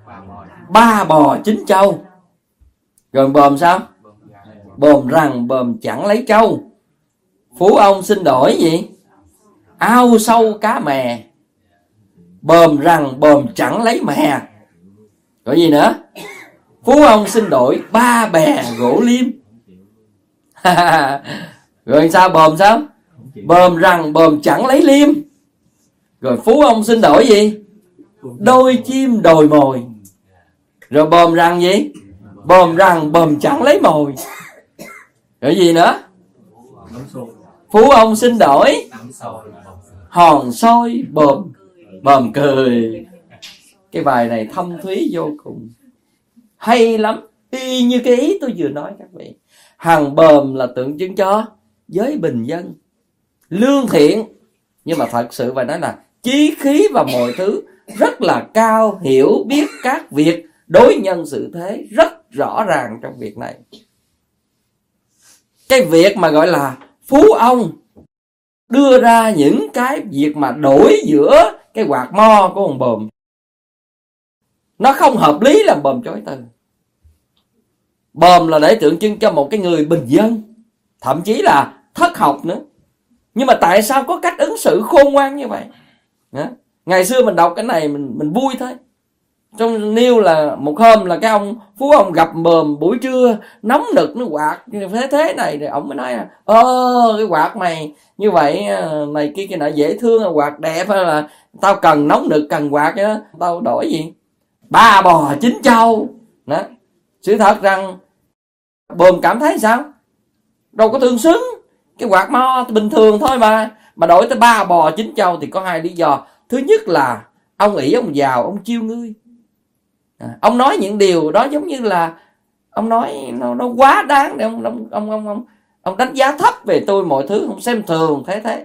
Ba bò chín trâu. Rồi bờm sao? Bờm rằng bờm chẳng lấy trâu. Phú ông xin đổi gì? Ao sâu cá mè. Bờm rằng bờm chẳng lấy mè. Rồi gì nữa? Phú ông xin đổi ba bè gỗ liêm. Rồi sao bờm sao? Bờm rằng bờm chẳng lấy liêm. Rồi phú ông xin đổi gì? Đôi chim đồi mồi. Rồi bờm rằng gì? Bờm rằng bờm chẳng lấy mồi. Rồi gì nữa? Phú ông xin đổi hòn soi bờm bờm cười. Cái bài này thâm thúy vô cùng, hay lắm, y như cái ý tôi vừa nói các vị. Hòn bờm là tượng trưng cho giới bình dân, lương thiện, nhưng mà thật sự phải nói là chí khí và mọi thứ rất là cao, hiểu biết các việc đối nhân xử thế rất rõ ràng trong việc này. Cái việc mà gọi là phú ông đưa ra những cái việc mà đổi giữa cái quạt mo của ông bờm, nó không hợp lý làm bờm chối từ. Bờm là để tượng trưng cho một cái người bình dân, thậm chí là thất học nữa. Nhưng mà tại sao có cách ứng xử khôn ngoan như vậy? Đó. Ngày xưa mình đọc cái này mình mình vui thôi. Trong nêu là một hôm là cái ông phú ông gặp bờm buổi trưa nóng nực, nó quạt thế thế này, rồi ông mới nói là ơ cái quạt mày như vậy này kia kia nọ dễ thương, quạt đẹp, hay là tao cần nóng nực cần quạt đó, tao đổi gì ba bò chín trâu. Đó. Sự thật rằng bờm cảm thấy sao? Đâu có tương xứng. Cái quạt mo bình thường thôi mà mà đổi tới ba bò chín trâu thì có hai lý do. Thứ nhất là ông ỷ ông giàu, ông chiêu ngươi. À, ông nói những điều đó giống như là ông nói nó, nó quá đáng để ông ông, ông ông ông ông đánh giá thấp về tôi mọi thứ, ông xem thường thế thế.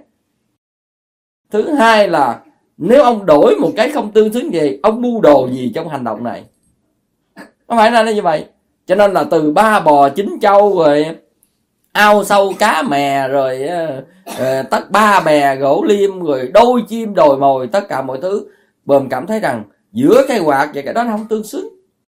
Thứ hai là nếu ông đổi một cái không tương xứng gì, ông mưu đồ gì trong hành động này. Không phải là như vậy. Cho nên là từ ba bò chín trâu rồi ao sâu cá mè rồi uh, tất ba bè gỗ liêm rồi đôi chim đồi mồi, tất cả mọi thứ bờm cảm thấy rằng giữa cái quạt và cái đó nó không tương xứng.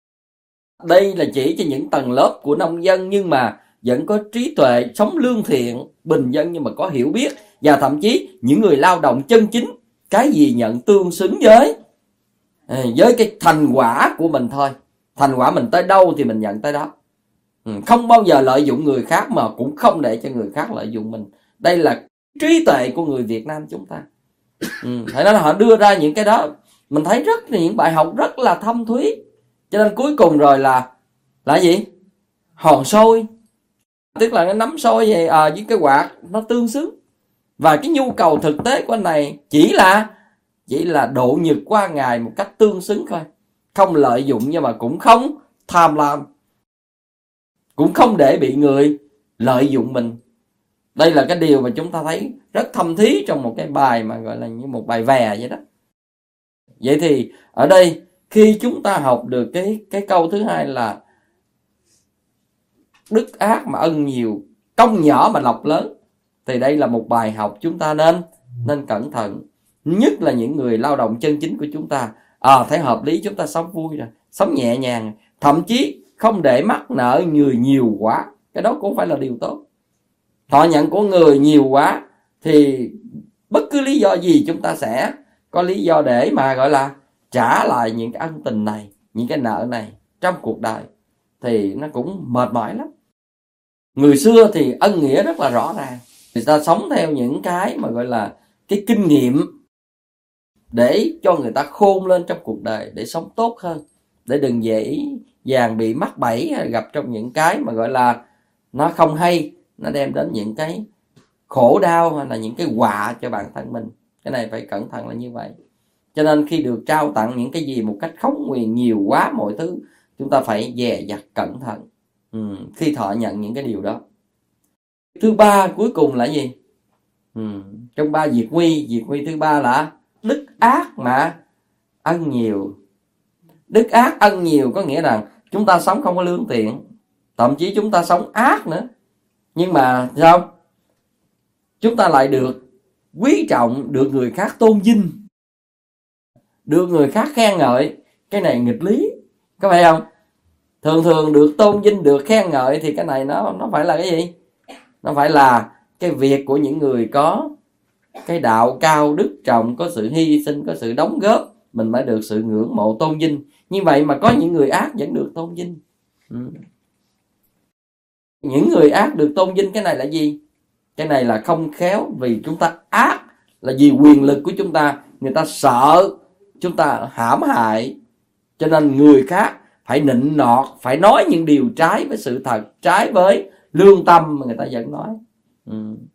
Đây là chỉ cho những tầng lớp của nông dân nhưng mà vẫn có trí tuệ, sống lương thiện, bình dân nhưng mà có hiểu biết, và thậm chí những người lao động chân chính, cái gì nhận tương xứng với với cái thành quả của mình thôi. Thành quả mình tới đâu thì mình nhận tới đó. Không bao giờ lợi dụng người khác mà cũng không để cho người khác lợi dụng mình. Đây là trí tuệ của người Việt Nam chúng ta. Ừ, phải nói là họ đưa ra những cái đó mình thấy rất là những bài học rất là thâm thúy. Cho nên cuối cùng rồi là là gì? Hòn soi, tức là cái nắm soi vậy à, với cái quạt nó tương xứng. Và cái nhu cầu thực tế của anh này chỉ là chỉ là độ nhật qua ngày một cách tương xứng thôi. Không lợi dụng nhưng mà cũng không tham lam, cũng không để bị người lợi dụng mình. Đây là cái điều mà chúng ta thấy rất thâm thí trong một cái bài mà gọi là như một bài vè vậy đó. Vậy thì ở đây khi chúng ta học được cái cái câu thứ hai là đức ác mà ân nhiều, công nhỏ mà lộc lớn, thì đây là một bài học chúng ta nên nên cẩn thận. Nhất là những người lao động chân chính của chúng ta. À, thấy hợp lý chúng ta sống vui rồi, sống nhẹ nhàng, thậm chí không để mắc nợ người nhiều quá. Cái đó cũng phải là điều tốt. Thọ nhận của người nhiều quá thì bất cứ lý do gì chúng ta sẽ có lý do để mà gọi là trả lại những cái ân tình này, những cái nợ này trong cuộc đời. Thì nó cũng mệt mỏi lắm. Người xưa thì ân nghĩa rất là rõ ràng. Người ta sống theo những cái mà gọi là cái kinh nghiệm để cho người ta khôn lên trong cuộc đời, để sống tốt hơn, để đừng dễ dàng bị mắc bẫy hay gặp trong những cái mà gọi là nó không hay, nó đem đến những cái khổ đau hay là những cái họa cho bản thân mình. Cái này phải cẩn thận là như vậy. Cho nên khi được trao tặng những cái gì một cách khống quyền nhiều quá mọi thứ, chúng ta phải dè dặt cẩn thận ừ, khi thọ nhận những cái điều đó. Thứ ba cuối cùng là gì? Ừ, trong ba diệt nguy, diệt nguy thứ ba là đức ác mà ân nhiều. Đức ác ân nhiều có nghĩa rằng chúng ta sống không có lương thiện, thậm chí chúng ta sống ác nữa. Nhưng mà sao? Chúng ta lại được quý trọng, được người khác tôn vinh, được người khác khen ngợi. Cái này nghịch lý, có phải không? Thường thường được tôn vinh, được khen ngợi thì cái này nó nó phải là cái gì? Nó phải là cái việc của những người có cái đạo cao đức trọng, có sự hy sinh, có sự đóng góp, mình mới được sự ngưỡng mộ tôn vinh. Như vậy mà có những người ác vẫn được tôn vinh. Ừ. Những người ác được tôn vinh, cái này là gì? Cái này là không khéo, vì chúng ta ác là vì quyền lực của chúng ta, người ta sợ chúng ta hãm hại, cho nên người khác phải nịnh nọt, phải nói những điều trái với sự thật, trái với lương tâm mà người ta vẫn nói. Ừ.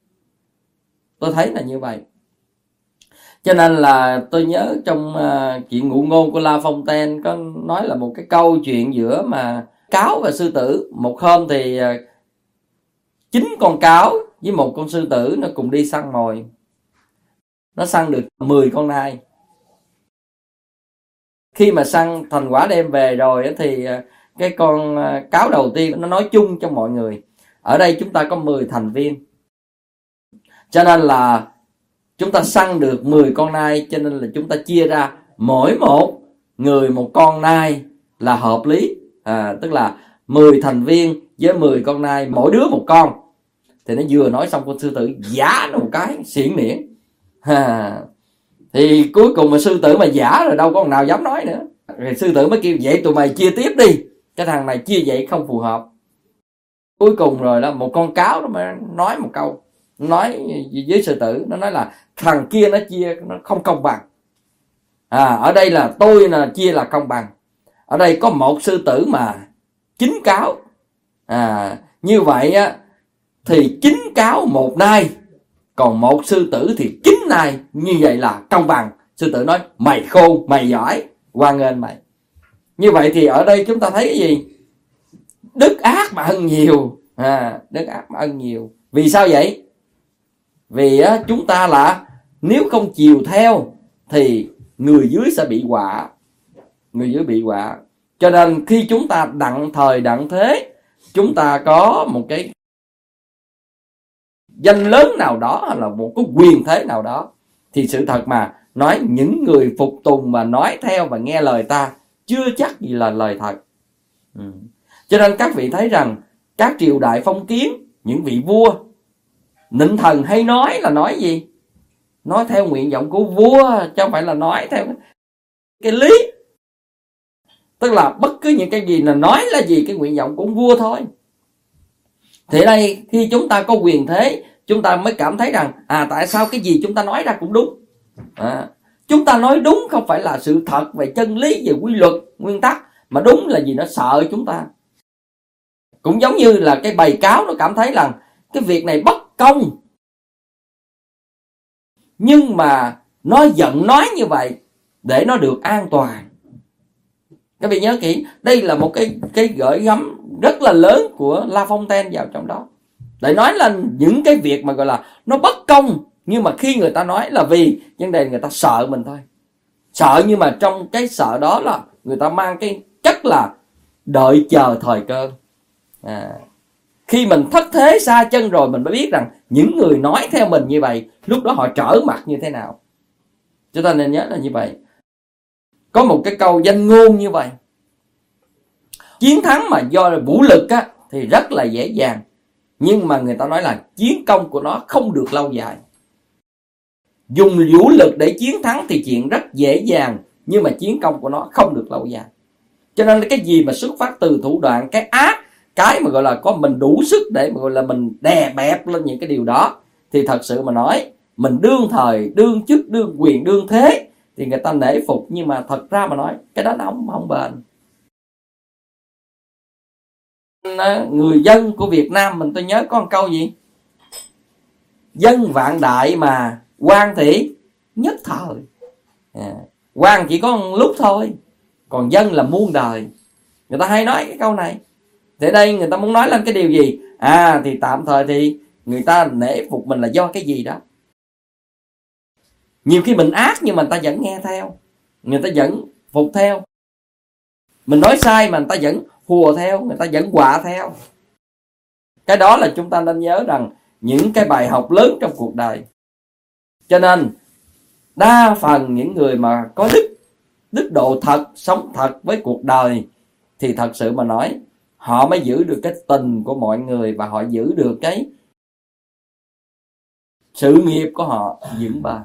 Tôi thấy là như vậy. Cho nên là tôi nhớ trong uh, chuyện ngụ ngôn của La Fontaine có nói là một cái câu chuyện giữa mà cáo và sư tử. Một hôm thì uh, chín con cáo với một con sư tử nó cùng đi săn mồi. Nó săn được mười con nai. Khi mà săn thành quả đem về rồi thì uh, cái con uh, cáo đầu tiên nó nói chung cho mọi người: ở đây chúng ta có mười thành viên, cho nên là chúng ta săn được mười con nai, cho nên là chúng ta chia ra mỗi một người một con nai là hợp lý. À, tức là mười thành viên với mười con nai, mỗi đứa một con. Thì nó vừa nói xong con sư tử giả nó một cái xiển niễn. À, thì cuối cùng mà sư tử mà giả rồi đâu có con nào dám nói nữa. Rồi sư tử mới kêu vậy tụi mày chia tiếp đi, cái thằng này chia vậy không phù hợp. Cuối cùng rồi đó, một con cáo nó mới nói một câu, nói với sư tử, nó nói là thằng kia nó chia nó không công bằng. À, ở đây là tôi là chia là công bằng. Ở đây có một sư tử mà chín cáo. À, như vậy á thì chín cáo một nai, còn một sư tử thì chín nai, như vậy là công bằng. Sư tử nói mày khôn, mày giỏi, hoan nghênh mày. Như vậy thì ở đây chúng ta thấy cái gì? Đức ác mà ân nhiều. À, đức ác mà ân nhiều. Vì sao vậy? Vì á, chúng ta là nếu không chiều theo thì người dưới sẽ bị họa. Người dưới bị họa. Cho nên khi chúng ta đặng thời đặng thế, chúng ta có một cái danh lớn nào đó hay là một cái quyền thế nào đó, thì sự thật mà nói, những người phục tùng mà nói theo và nghe lời ta chưa chắc gì là lời thật. Ừ. Cho nên các vị thấy rằng các triều đại phong kiến, những vị vua nịnh thần hay nói là nói gì? Nói theo nguyện vọng của vua, chứ không phải là nói theo cái lý. Tức là bất cứ những cái gì là nói là gì cái nguyện vọng của vua thôi. Thì đây khi chúng ta có quyền thế, chúng ta mới cảm thấy rằng à tại sao cái gì chúng ta nói ra cũng đúng. À, chúng ta nói đúng không phải là sự thật về chân lý, về quy luật, nguyên tắc, mà đúng là vì nó sợ chúng ta. Cũng giống như là cái bầy cáo nó cảm thấy rằng cái việc này bất công, nhưng mà nó giận nói như vậy để nó được an toàn. Các vị nhớ kỹ, đây là một cái cái gợi gắm rất là lớn của La Fontaine vào trong đó, để nói là những cái việc mà gọi là nó bất công, nhưng mà khi người ta nói là vì vấn đề người ta sợ mình thôi. Sợ, nhưng mà trong cái sợ đó là người ta mang cái chất là đợi chờ thời cơ. À, khi mình thất thế xa chân rồi mình mới biết rằng những người nói theo mình như vậy, lúc đó họ trở mặt như thế nào. Chúng ta nên nhớ là như vậy. Có một cái câu danh ngôn như vậy: chiến thắng mà do vũ lực á, thì rất là dễ dàng, nhưng mà người ta nói là chiến công của nó không được lâu dài. Dùng vũ lực để chiến thắng thì chuyện rất dễ dàng, nhưng mà chiến công của nó không được lâu dài. Cho nên cái gì mà xuất phát từ thủ đoạn, cái ác, cái mà gọi là có mình đủ sức để mà gọi là mình đè bẹp lên những cái điều đó, thì thật sự mà nói, mình đương thời, đương chức, đương quyền, đương thế thì người ta nể phục, nhưng mà thật ra mà nói cái đó nó không, không bền. Người dân của Việt Nam mình, tôi nhớ có một câu gì: dân vạn đại mà quan thì nhất thời. À, quan chỉ có một lúc thôi, còn dân là muôn đời. Người ta hay nói cái câu này. Thế đây người ta muốn nói lên cái điều gì? À thì tạm thời thì người ta nể phục mình là do cái gì đó. Nhiều khi mình ác nhưng mà người ta vẫn nghe theo, người ta vẫn phục theo. Mình nói sai mà người ta vẫn hùa theo, người ta vẫn quạ theo. Cái đó là chúng ta nên nhớ rằng những cái bài học lớn trong cuộc đời. Cho nên đa phần những người mà có đức, đức độ thật, sống thật với cuộc đời, thì thật sự mà nói, họ mới giữ được cái tình của mọi người, và họ giữ được cái sự nghiệp của họ vững bền.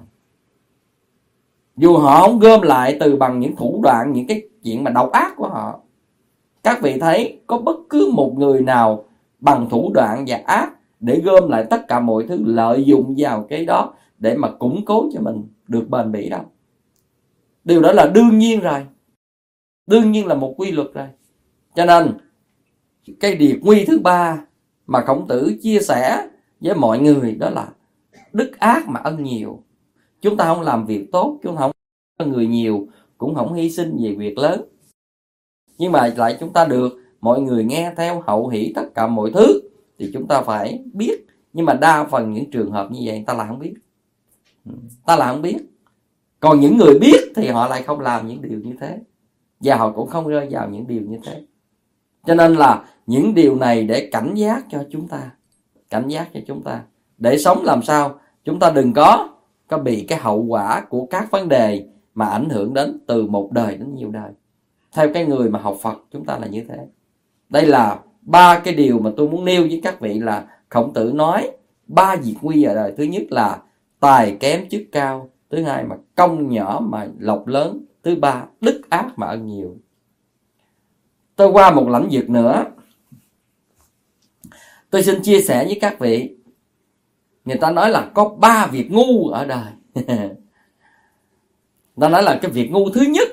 Dù họ không gom lại từ bằng những thủ đoạn, những cái chuyện mà độc ác của họ. Các vị thấy có bất cứ một người nào bằng thủ đoạn và ác để gom lại tất cả mọi thứ, lợi dụng vào cái đó để mà củng cố cho mình được bền bỉ đâu. Điều đó là đương nhiên rồi, đương nhiên là một quy luật rồi. Cho nên cái điều nguy thứ ba mà Khổng Tử chia sẻ với mọi người đó là đức ác mà ân nhiều. Chúng ta không làm việc tốt, chúng ta không có người nhiều, cũng không hy sinh về việc lớn, nhưng mà lại chúng ta được mọi người nghe theo, hậu hỷ tất cả mọi thứ, thì chúng ta phải biết. Nhưng mà đa phần những trường hợp như vậy ta là không biết, ta là không biết. Còn những người biết thì họ lại không làm những điều như thế, và họ cũng không rơi vào những điều như thế. Cho nên là những điều này để cảnh giác cho chúng ta, cảnh giác cho chúng ta để sống làm sao chúng ta đừng có có bị cái hậu quả của các vấn đề mà ảnh hưởng đến từ một đời đến nhiều đời. Theo cái người mà học Phật chúng ta là như thế. Đây là ba cái điều mà tôi muốn nêu với các vị là Khổng Tử nói ba việc nguy ở đời. Thứ nhất là tài kém chức cao, thứ hai mà công nhỏ mà lộc lớn, thứ ba đức ác mà ân nhiều. Tôi qua một lãnh vực nữa, tôi xin chia sẻ với các vị. Người ta nói là có ba việc ngu ở đời. Ta nói là cái việc ngu thứ nhất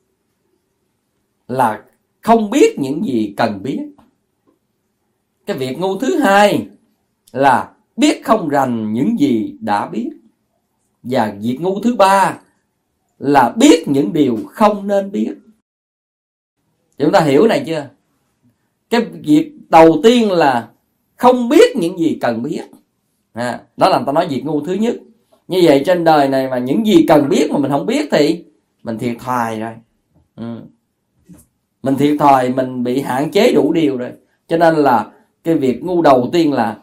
là không biết những gì cần biết. Cái việc ngu thứ hai là biết không rành những gì đã biết. Và việc ngu thứ ba là biết những điều không nên biết. Chúng ta hiểu này chưa? Cái việc đầu tiên là không biết những gì cần biết. À, đó là người ta nói việc ngu thứ nhất. Như vậy trên đời này mà những gì cần biết mà mình không biết thì mình thiệt thòi rồi. Ừ. Mình thiệt thòi, mình bị hạn chế đủ điều rồi. Cho nên là cái việc ngu đầu tiên là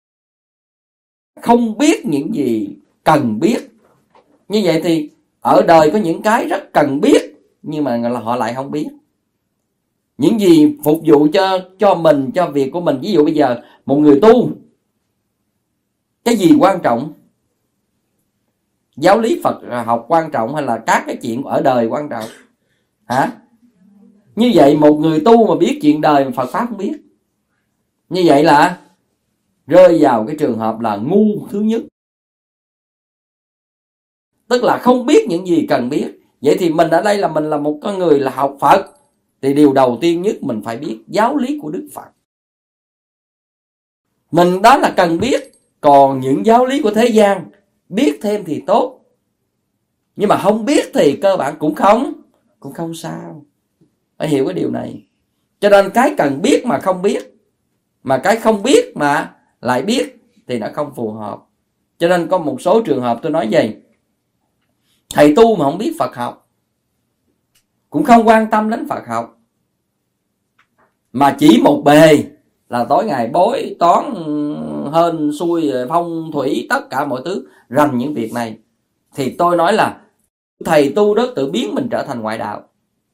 không biết những gì cần biết. Như vậy thì ở đời có những cái rất cần biết nhưng mà họ lại không biết. Những gì phục vụ cho cho mình, cho việc của mình. Ví dụ bây giờ một người tu, cái gì quan trọng? Giáo lý Phật học quan trọng hay là các cái chuyện ở đời quan trọng? Hả? Như vậy một người tu mà biết chuyện đời mà Phật Pháp không biết, như vậy là rơi vào cái trường hợp là ngu thứ nhất. Tức là không biết những gì cần biết. Vậy thì mình ở đây là mình là một con người là học Phật, thì điều đầu tiên nhất mình phải biết giáo lý của Đức Phật. Mình đó là cần biết. Còn những giáo lý của thế gian biết thêm thì tốt, nhưng mà không biết thì cơ bản cũng không Cũng không sao. Phải hiểu cái điều này. Cho nên cái cần biết mà không biết, mà cái không biết mà lại biết thì nó không phù hợp. Cho nên có một số trường hợp tôi nói vậy, thầy tu mà không biết Phật học, cũng không quan tâm đến Phật học, mà chỉ một bề là tối ngày bói toán hên xui phong thủy tất cả mọi thứ, rành những việc này, thì tôi nói là thầy tu đó tự biến mình trở thành ngoại đạo.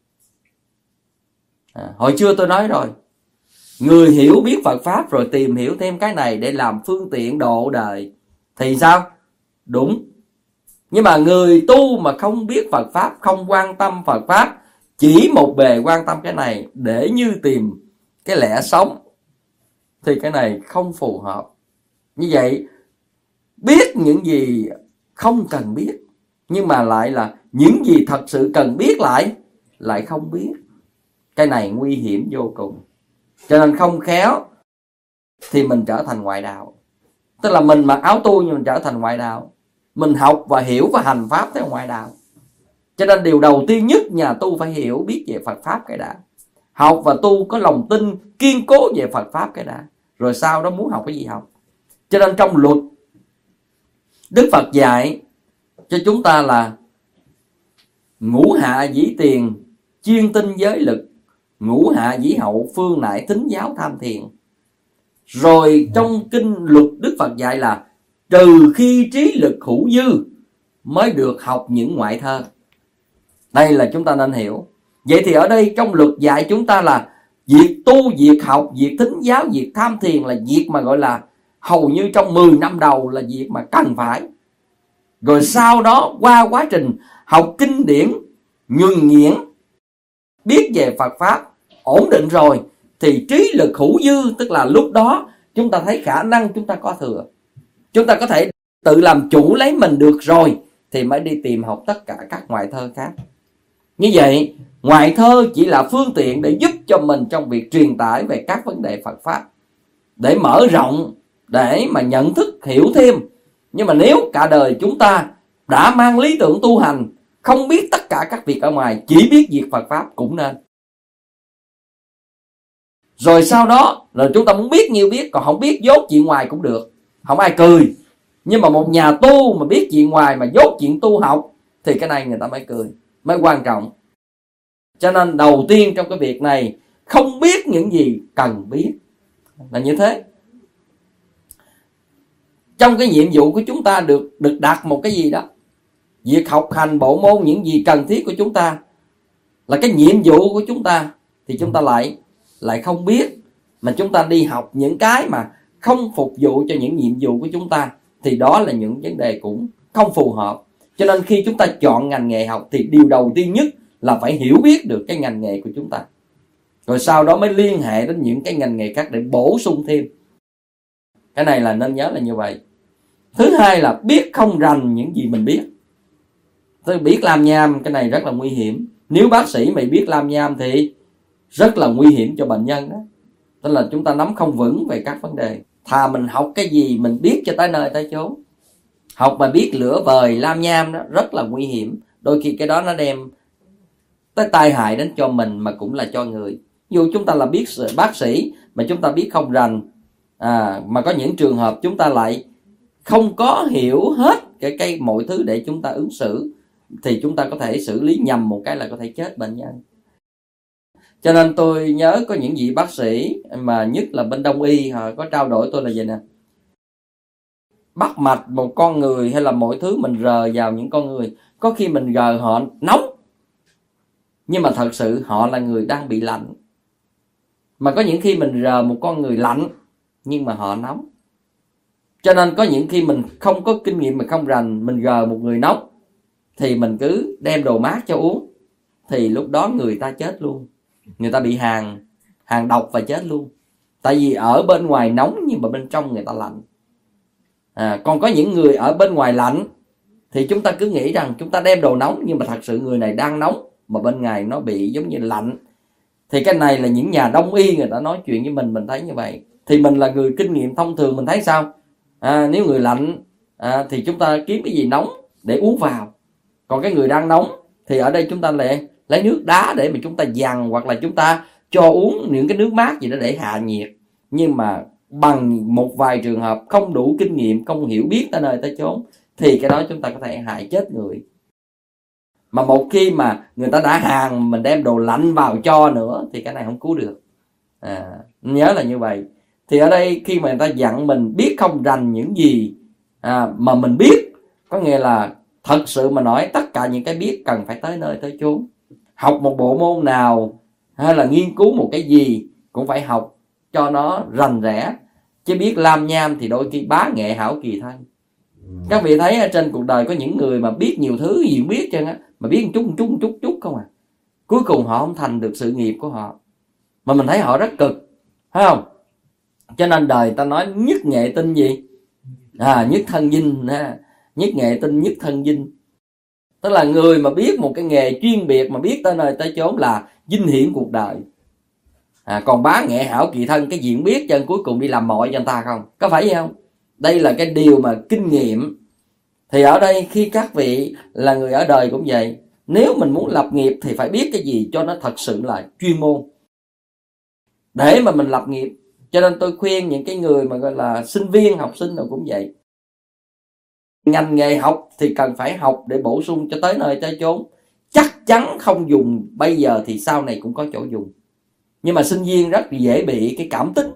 À, hồi xưa tôi nói rồi, người hiểu biết Phật Pháp rồi tìm hiểu thêm cái này để làm phương tiện độ đời thì sao? Đúng. Nhưng mà người tu mà không biết Phật Pháp, không quan tâm Phật Pháp, chỉ một bề quan tâm cái này để như tìm cái lẽ sống, thì cái này không phù hợp. Như vậy biết những gì không cần biết, nhưng mà lại là những gì thật sự cần biết lại lại không biết. Cái này nguy hiểm vô cùng. Cho nên không khéo thì mình trở thành ngoại đạo. Tức là mình mặc áo tu nhưng mình trở thành ngoại đạo. Mình học và hiểu và hành Pháp theo ngoại đạo. Cho nên điều đầu tiên nhất nhà tu phải hiểu biết về Phật Pháp cái đã. Học và tu có lòng tin kiên cố về Phật Pháp cái đã, rồi sau đó muốn học cái gì học. Cho nên trong luật Đức Phật dạy cho chúng ta là ngũ hạ dĩ tiền, chuyên tinh giới lực, ngũ hạ dĩ hậu, phương nại thính giáo tham thiền. Rồi trong kinh luật Đức Phật dạy là trừ khi trí lực hữu dư mới được học những ngoại thơ. Đây là chúng ta nên hiểu. Vậy thì ở đây trong luật dạy chúng ta là việc tu, việc học, việc thính giáo, việc tham thiền là việc mà gọi là hầu như trong mười năm đầu là việc mà cần phải. Rồi sau đó qua quá trình học kinh điển, nhuần nhuyễn, biết về Phật Pháp, ổn định rồi, thì trí lực hữu dư, tức là lúc đó chúng ta thấy khả năng chúng ta có thừa, chúng ta có thể tự làm chủ lấy mình được rồi, thì mới đi tìm học tất cả các ngoại thơ khác. Như vậy, ngoại thơ chỉ là phương tiện để giúp cho mình trong việc truyền tải về các vấn đề Phật Pháp, để mở rộng, để mà nhận thức hiểu thêm Nhưng mà nếu cả đời chúng ta đã mang lý tưởng tu hành, không biết tất cả các việc ở ngoài, chỉ biết việc Phật Pháp cũng nên. Rồi sau đó, rồi chúng ta muốn biết nhiều biết, còn không biết dốt chuyện ngoài cũng được, không ai cười. Nhưng mà một nhà tu mà biết chuyện ngoài mà dốt chuyện tu học, thì cái này người ta mới cười, mới quan trọng. Cho nên đầu tiên trong cái việc này, không biết những gì cần biết, là như thế. Trong cái nhiệm vụ của chúng ta được được đặt một cái gì đó, việc học hành bộ môn, những gì cần thiết của chúng ta là cái nhiệm vụ của chúng ta, thì chúng ta lại lại không biết, mà chúng ta đi học những cái mà không phục vụ cho những nhiệm vụ của chúng ta, thì đó là những vấn đề cũng không phù hợp. Cho nên khi chúng ta chọn ngành nghề học thì điều đầu tiên nhất là phải hiểu biết được cái ngành nghề của chúng ta, rồi sau đó mới liên hệ đến những cái ngành nghề khác để bổ sung thêm. Cái này là nên nhớ là như vậy. Thứ hai là biết không rành những gì mình biết. Tôi biết làm nham, cái này rất là nguy hiểm. Nếu bác sĩ mày biết làm nham thì rất là nguy hiểm cho bệnh nhân đó. Tức là chúng ta nắm không vững về các vấn đề. Thà mình học cái gì mình biết cho tới nơi tới chốn. Học mà biết lửa vời lam nham đó rất là nguy hiểm. Đôi khi cái đó nó đem tới tai hại đến cho mình mà cũng là cho người. Dù chúng ta là biết bác sĩ mà chúng ta biết không rành, à, mà có những trường hợp chúng ta lại không có hiểu hết cái, cái mọi thứ để chúng ta ứng xử, thì chúng ta có thể xử lý nhầm một cái là có thể chết bệnh nhân. Cho nên tôi nhớ có những vị bác sĩ mà nhất là bên Đông y họ có trao đổi tôi là vậy nè: bắt mạch một con người hay là mọi thứ mình rờ vào những con người, có khi mình rờ họ nóng, nhưng mà thật sự họ là người đang bị lạnh. Mà có những khi mình rờ một con người lạnh nhưng mà họ nóng. Cho nên có những khi mình không có kinh nghiệm, mình không rành, mình rờ một người nóng thì mình cứ đem đồ mát cho uống, thì lúc đó người ta chết luôn. Người ta bị hàn hàn độc và chết luôn. Tại vì ở bên ngoài nóng nhưng mà bên trong người ta lạnh. À, còn có những người ở bên ngoài lạnh thì chúng ta cứ nghĩ rằng chúng ta đem đồ nóng, nhưng mà thật sự người này đang nóng mà bên ngoài nó bị giống như lạnh. Thì cái này là những nhà đông y người ta nói chuyện với mình, mình thấy như vậy. Thì mình là người kinh nghiệm thông thường, mình thấy sao? À, nếu người lạnh à, thì chúng ta kiếm cái gì nóng để uống vào. Còn cái người đang nóng thì ở đây chúng ta lại lấy nước đá để mà chúng ta dằn, hoặc là chúng ta cho uống những cái nước mát gì đó để hạ nhiệt. Nhưng mà bằng một vài trường hợp không đủ kinh nghiệm, không hiểu biết tới nơi tới chốn, thì cái đó chúng ta có thể hại chết người. Mà một khi mà người ta đã hàn, mình đem đồ lạnh vào cho nữa thì cái này không cứu được. À, nhớ là như vậy. Thì ở đây khi mà người ta dặn mình biết không rành những gì à, mà mình biết, có nghĩa là thật sự mà nói tất cả những cái biết cần phải tới nơi tới chốn. Học một bộ môn nào hay là nghiên cứu một cái gì cũng phải học cho nó rành rẽ. Chứ biết lam nham thì đôi khi bá nghệ hảo kỳ thân. Các vị thấy ở trên cuộc đời có những người mà biết nhiều thứ, nhiều biết chân á, mà biết một chút một chút một chút chút không à. Cuối cùng họ không thành được sự nghiệp của họ, mà mình thấy họ rất cực, phải không? Cho nên đời ta nói nhất nghệ tinh gì? À, nhất thân vinh ha. Nhất nghệ tinh nhất thân vinh. Tức là người mà biết một cái nghề chuyên biệt, mà biết tới nơi tới chốn là vinh hiển cuộc đời. À, còn bá nghệ hảo kỳ thân, cái gì cũng biết chân cuối cùng đi làm mọi cho người ta không? Có phải vậy không? Đây là cái điều mà kinh nghiệm. Thì ở đây khi các vị là người ở đời cũng vậy. Nếu mình muốn lập nghiệp thì phải biết cái gì cho nó thật sự là chuyên môn, để mà mình lập nghiệp. Cho nên tôi khuyên những cái người mà gọi là sinh viên, học sinh nào cũng vậy. Ngành nghề học thì cần phải học để bổ sung cho tới nơi tới chốn. Chắc chắn không dùng bây giờ thì sau này cũng có chỗ dùng. Nhưng mà sinh viên rất dễ bị cái cảm tính,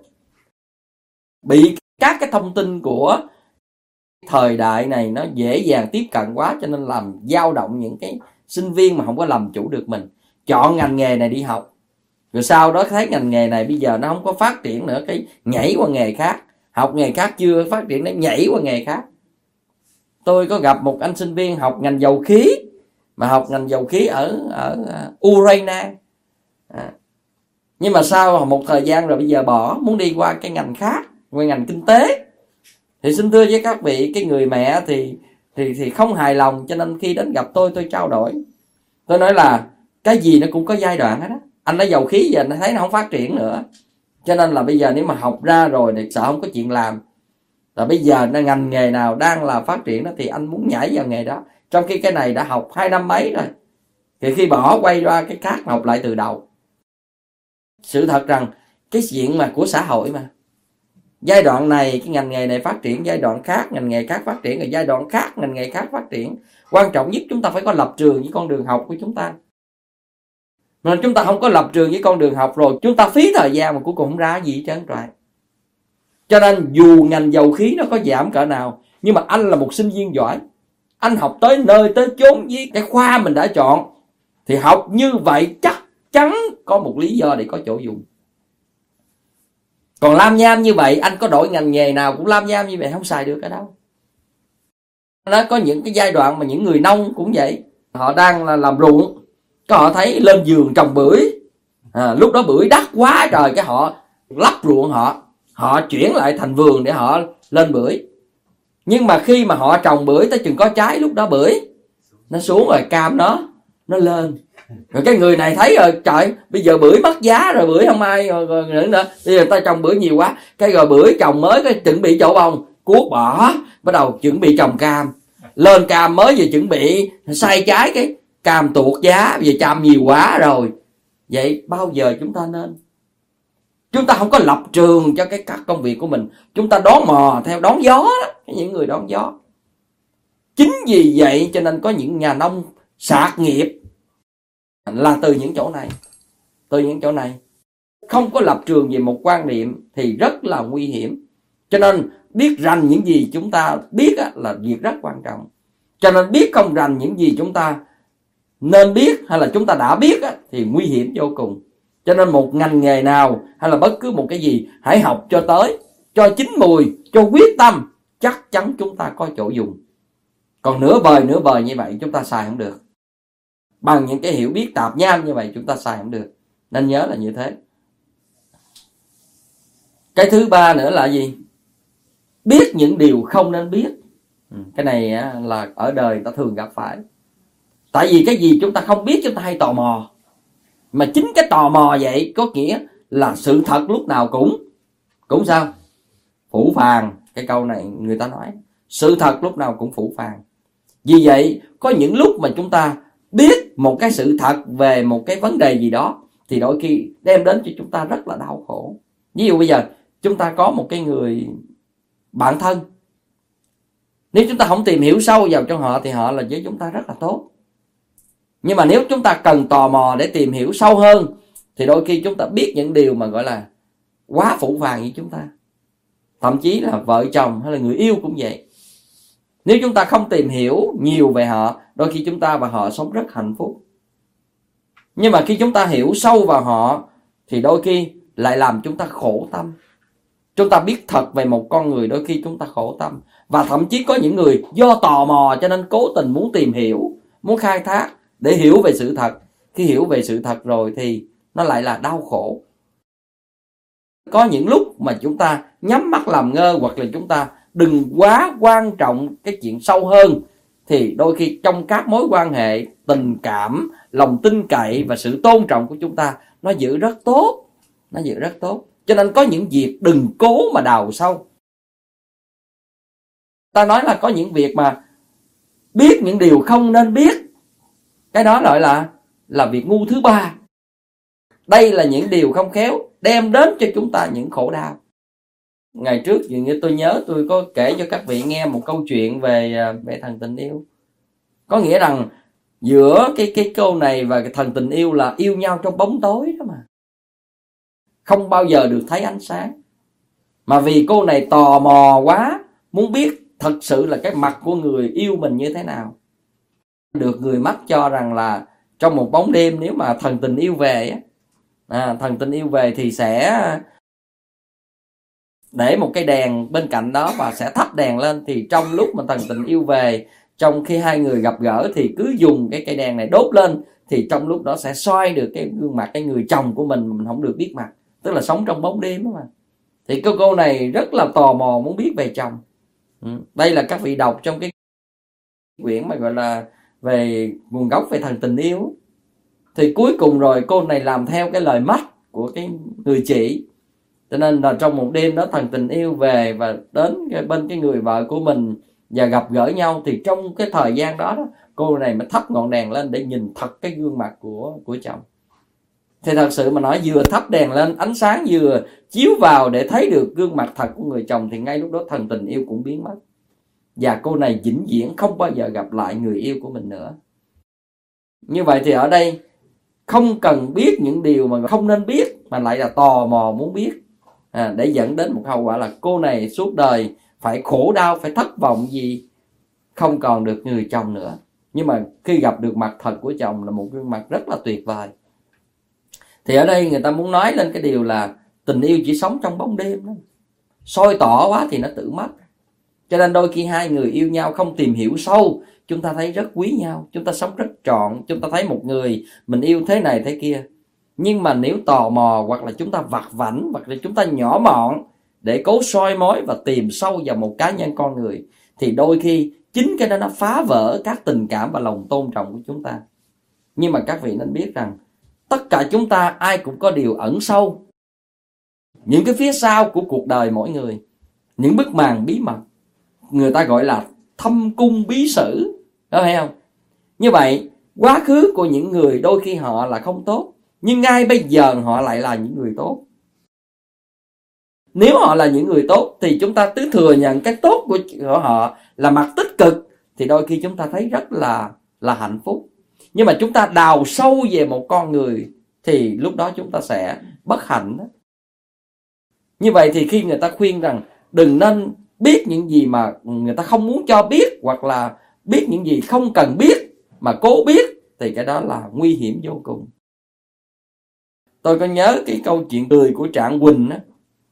bị các cái thông tin của thời đại này nó dễ dàng tiếp cận quá, cho nên làm dao động những cái sinh viên mà không có làm chủ được mình. Chọn ngành nghề này đi học, rồi sau đó thấy ngành nghề này bây giờ nó không có phát triển nữa, cái nhảy qua nghề khác. Học nghề khác chưa phát triển, nó nhảy qua nghề khác. Tôi có gặp một anh sinh viên học ngành dầu khí, mà học ngành dầu khí ở, ở Ukraine. À. Nhưng mà sau một thời gian rồi bây giờ bỏ, muốn đi qua cái ngành khác, qua ngành kinh tế. Thì xin thưa với các vị, cái người mẹ thì, thì, thì không hài lòng, cho nên khi đến gặp tôi, tôi trao đổi. Tôi nói là cái gì nó cũng có giai đoạn hết á. Anh nói dầu khí giờ anh thấy nó không phát triển nữa, cho nên là bây giờ nếu mà học ra rồi thì sợ không có chuyện làm. Là bây giờ ngành nghề nào đang là phát triển đó thì anh muốn nhảy vào nghề đó, trong khi cái này đã học hai năm mấy rồi, thì khi bỏ quay ra cái khác học lại từ đầu. Sự thật rằng cái chuyện mà của xã hội mà, giai đoạn này cái ngành nghề này phát triển, giai đoạn khác ngành nghề khác phát triển, rồi giai đoạn khác ngành nghề khác phát triển. Quan trọng nhất chúng ta phải có lập trường với con đường học của chúng ta. Nên chúng ta không có lập trường với con đường học rồi chúng ta phí thời gian mà cuối cùng không ra gì hết trơn trọi. Cho nên dù ngành dầu khí nó có giảm cỡ nào, nhưng mà anh là một sinh viên giỏi, anh học tới nơi tới chốn với cái khoa mình đã chọn, thì học như vậy chắc chắn có một lý do để có chỗ dùng. Còn lam nham như vậy, anh có đổi ngành nghề nào cũng lam nham như vậy, không xài được ở đâu. Nó có những cái giai đoạn mà những người nông cũng vậy, họ đang là làm ruộng, có họ thấy lên vườn trồng bưởi, à, lúc đó bưởi đắt quá trời, cái họ lắp ruộng họ, họ chuyển lại thành vườn để họ lên bưởi. Nhưng mà khi mà họ trồng bưởi tới chừng có trái, lúc đó bưởi nó xuống rồi, cam nó nó lên. Rồi cái người này thấy rồi, trời, bây giờ bưởi mất giá rồi, bưởi không ai rồi, rồi nữa nữa. Bây giờ ta trồng bưởi nhiều quá, cái rồi bưởi trồng mới cái chuẩn bị chỗ bông, cuốc bỏ, bắt đầu chuẩn bị trồng cam. Lên cam mới vừa chuẩn bị sai trái, cái cam tuột giá, bây giờ cam nhiều quá rồi. Vậy bao giờ chúng ta nên? Chúng ta không có lập trường cho cái các công việc của mình, chúng ta đón mò theo đón gió đó, những người đón gió. Chính vì vậy cho nên có những nhà nông sạt nghiệp là từ những chỗ này, từ những chỗ này. Không có lập trường về một quan niệm thì rất là nguy hiểm. Cho nên biết rành những gì chúng ta biết là việc rất quan trọng. Cho nên biết không rành những gì chúng ta nên biết hay là chúng ta đã biết thì nguy hiểm vô cùng. Cho nên một ngành nghề nào hay là bất cứ một cái gì, hãy học cho tới, cho chín mùi, cho quyết tâm, chắc chắn chúng ta có chỗ dùng. Còn nửa vời nửa vời như vậy chúng ta xài không được. Bằng những cái hiểu biết tạp nham như vậy chúng ta xài không được. Nên nhớ là như thế. Cái thứ ba nữa là gì? Biết những điều không nên biết. Cái này là ở đời ta thường gặp phải. Tại vì cái gì chúng ta không biết chúng ta hay tò mò. Mà chính cái tò mò vậy có nghĩa là sự thật lúc nào cũng cũng sao? Phủ phàng. Cái câu này người ta nói, sự thật lúc nào cũng phủ phàng. Vì vậy có những lúc mà chúng ta biết một cái sự thật về một cái vấn đề gì đó thì đôi khi đem đến cho chúng ta rất là đau khổ. Ví dụ bây giờ chúng ta có một cái người bạn thân, nếu chúng ta không tìm hiểu sâu vào trong họ thì họ là với chúng ta rất là tốt. Nhưng mà nếu chúng ta cần tò mò để tìm hiểu sâu hơn thì đôi khi chúng ta biết những điều mà gọi là quá phủ phàng với chúng ta. Thậm chí là vợ chồng hay là người yêu cũng vậy. Nếu chúng ta không tìm hiểu nhiều về họ, đôi khi chúng ta và họ sống rất hạnh phúc. Nhưng mà khi chúng ta hiểu sâu vào họ thì đôi khi lại làm chúng ta khổ tâm. Chúng ta biết thật về một con người, đôi khi chúng ta khổ tâm. Và thậm chí có những người do tò mò cho nên cố tình muốn tìm hiểu, muốn khai thác để hiểu về sự thật. Khi hiểu về sự thật rồi thì nó lại là đau khổ. Có những lúc mà chúng ta nhắm mắt làm ngơ, hoặc là chúng ta đừng quá quan trọng cái chuyện sâu hơn, thì đôi khi trong các mối quan hệ, tình cảm, lòng tin cậy và sự tôn trọng của chúng ta nó giữ rất tốt. Nó giữ rất tốt. Cho nên có những việc đừng cố mà đào sâu. Ta nói là có những việc mà biết những điều không nên biết, cái đó gọi là là việc ngu thứ ba. Đây là những điều không khéo đem đến cho chúng ta những khổ đau. Ngày trước như tôi nhớ tôi có kể cho các vị nghe một câu chuyện về về thần tình yêu. Có nghĩa rằng giữa cái cái câu này và cái thần tình yêu là yêu nhau trong bóng tối đó mà, không bao giờ được thấy ánh sáng. Mà vì cô này tò mò quá, muốn biết thật sự là cái mặt của người yêu mình như thế nào. Được người mách cho rằng là trong một bóng đêm, nếu mà thần tình yêu về á, à, thần tình yêu về thì sẽ để một cái đèn bên cạnh đó và sẽ thắp đèn lên. Thì trong lúc mà thần tình yêu về, trong khi hai người gặp gỡ thì cứ dùng cái cây đèn này đốt lên, thì trong lúc đó sẽ soi được cái gương mặt cái người chồng của mình, mình không được biết mặt. Tức là sống trong bóng đêm đó mà. Thì cô cô này rất là tò mò muốn biết về chồng. Ừ. Đây là các vị đọc trong cái quyển mà gọi là về nguồn gốc về thần tình yêu. Thì cuối cùng rồi cô này làm theo cái lời mách của cái người chị. Cho nên là trong một đêm đó thần tình yêu về và đến cái, bên cái người vợ của mình và gặp gỡ nhau, thì trong cái thời gian đó, đó cô này mới thắp ngọn đèn lên để nhìn thật cái gương mặt của của chồng. Thì thật sự mà nói, vừa thắp đèn lên, ánh sáng vừa chiếu vào để thấy được gương mặt thật của người chồng, thì ngay lúc đó thần tình yêu cũng biến mất. Và cô này vĩnh viễn không bao giờ gặp lại người yêu của mình nữa. Như vậy thì ở đây không cần biết những điều mà không nên biết, mà lại là tò mò muốn biết, à, để dẫn đến một hậu quả là cô này suốt đời phải khổ đau, phải thất vọng gì, không còn được người chồng nữa. Nhưng mà khi gặp được mặt thật của chồng là một gương mặt rất là tuyệt vời. Thì ở đây người ta muốn nói lên cái điều là tình yêu chỉ sống trong bóng đêm đó. Soi tỏ quá thì nó tự mất. Cho nên đôi khi hai người yêu nhau không tìm hiểu sâu, chúng ta thấy rất quý nhau, chúng ta sống rất trọn, chúng ta thấy một người mình yêu thế này thế kia. Nhưng mà nếu tò mò, hoặc là chúng ta vặt vãnh, hoặc là chúng ta nhỏ mọn để cố soi mói và tìm sâu vào một cá nhân con người, thì đôi khi chính cái đó nó phá vỡ các tình cảm và lòng tôn trọng của chúng ta. Nhưng mà các vị nên biết rằng tất cả chúng ta ai cũng có điều ẩn sâu, những cái phía sau của cuộc đời mỗi người, những bức màn bí mật, người ta gọi là thâm cung bí sử, có thấy không? Như vậy quá khứ của những người đôi khi họ là không tốt, nhưng ngay bây giờ họ lại là những người tốt. Nếu họ là những người tốt thì chúng ta cứ thừa nhận cái tốt của họ là mặt tích cực, thì đôi khi chúng ta thấy rất là là hạnh phúc. Nhưng mà chúng ta đào sâu về một con người thì lúc đó chúng ta sẽ bất hạnh đó. Như vậy thì khi người ta khuyên rằng đừng nên biết những gì mà người ta không muốn cho biết, hoặc là biết những gì không cần biết mà cố biết, thì cái đó là nguy hiểm vô cùng. Tôi có nhớ cái câu chuyện cười của Trạng Quỳnh á.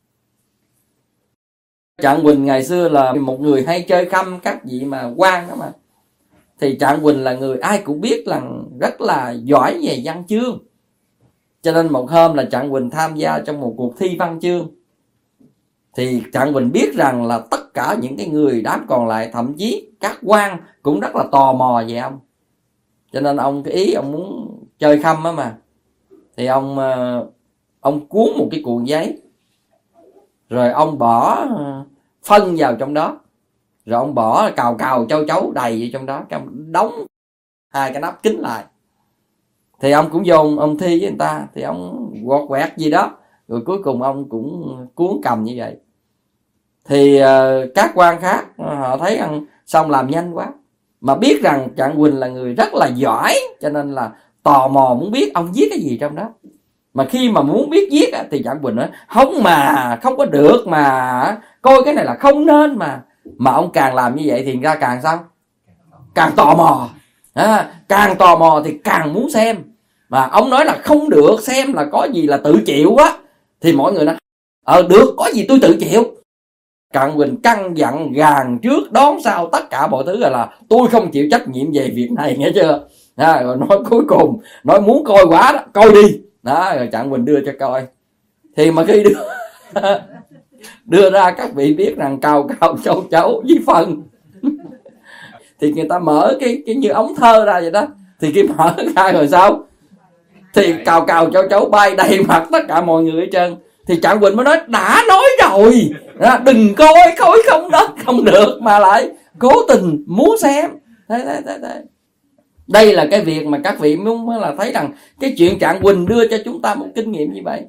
Trạng Quỳnh ngày xưa là một người hay chơi khăm các vị mà quan đó mà. Thì Trạng Quỳnh là người ai cũng biết là rất là giỏi về văn chương. Cho nên một hôm là Trạng Quỳnh tham gia trong một cuộc thi văn chương. Thì Trạng Quỳnh biết rằng là tất cả những cái người đám còn lại, thậm chí các quan cũng rất là tò mò về ông. Cho nên ông cái ý ông muốn chơi khăm á mà. Thì ông ông cuốn một cái cuộn giấy, rồi ông bỏ phân vào trong đó, rồi ông bỏ cào cào châu chấu đầy vào trong đó, cái ông đóng hai cái nắp kín lại. Thì ông cũng vô ông thi với người ta, thì ông quọt quẹt gì đó, rồi cuối cùng ông cũng cuốn cầm như vậy. Thì uh, các quan khác họ thấy ông xong làm nhanh quá, mà biết rằng Trạng Quỳnh là người rất là giỏi, cho nên là tò mò muốn biết ông viết cái gì trong đó. Mà khi mà muốn biết viết thì Trạng Quỳnh nói không mà, không có được mà, coi cái này là không nên mà. Mà ông càng làm như vậy thì ra càng sao? Càng tò mò. À, càng tò mò thì càng muốn xem. Mà ông nói là không được, xem là có gì là tự chịu á. Thì mọi người nói ờ được, có gì tôi tự chịu. Trạng Quỳnh căn dặn gàn trước đón sau tất cả mọi thứ, là, là tôi không chịu trách nhiệm về việc này, nghe chưa? À, rồi nói cuối cùng nói muốn coi quá đó, coi đi đó, rồi Trạng Quỳnh đưa cho coi. Thì mà khi đưa đưa ra, các vị biết rằng cào cào châu chấu với phân thì người ta mở cái cái như ống thơ ra vậy đó, thì khi mở ra rồi sao? Thì cào cào châu chấu bay đầy mặt tất cả mọi người hết trơn. Thì Trạng Quỳnh mới nói đã nói rồi đó, đừng coi, coi không đó không được, mà lại cố tình muốn xem. Thế, thế, thế, thế. Đây là cái việc mà các vị muốn là thấy rằng cái chuyện Trạng Quỳnh đưa cho chúng ta một kinh nghiệm như vậy.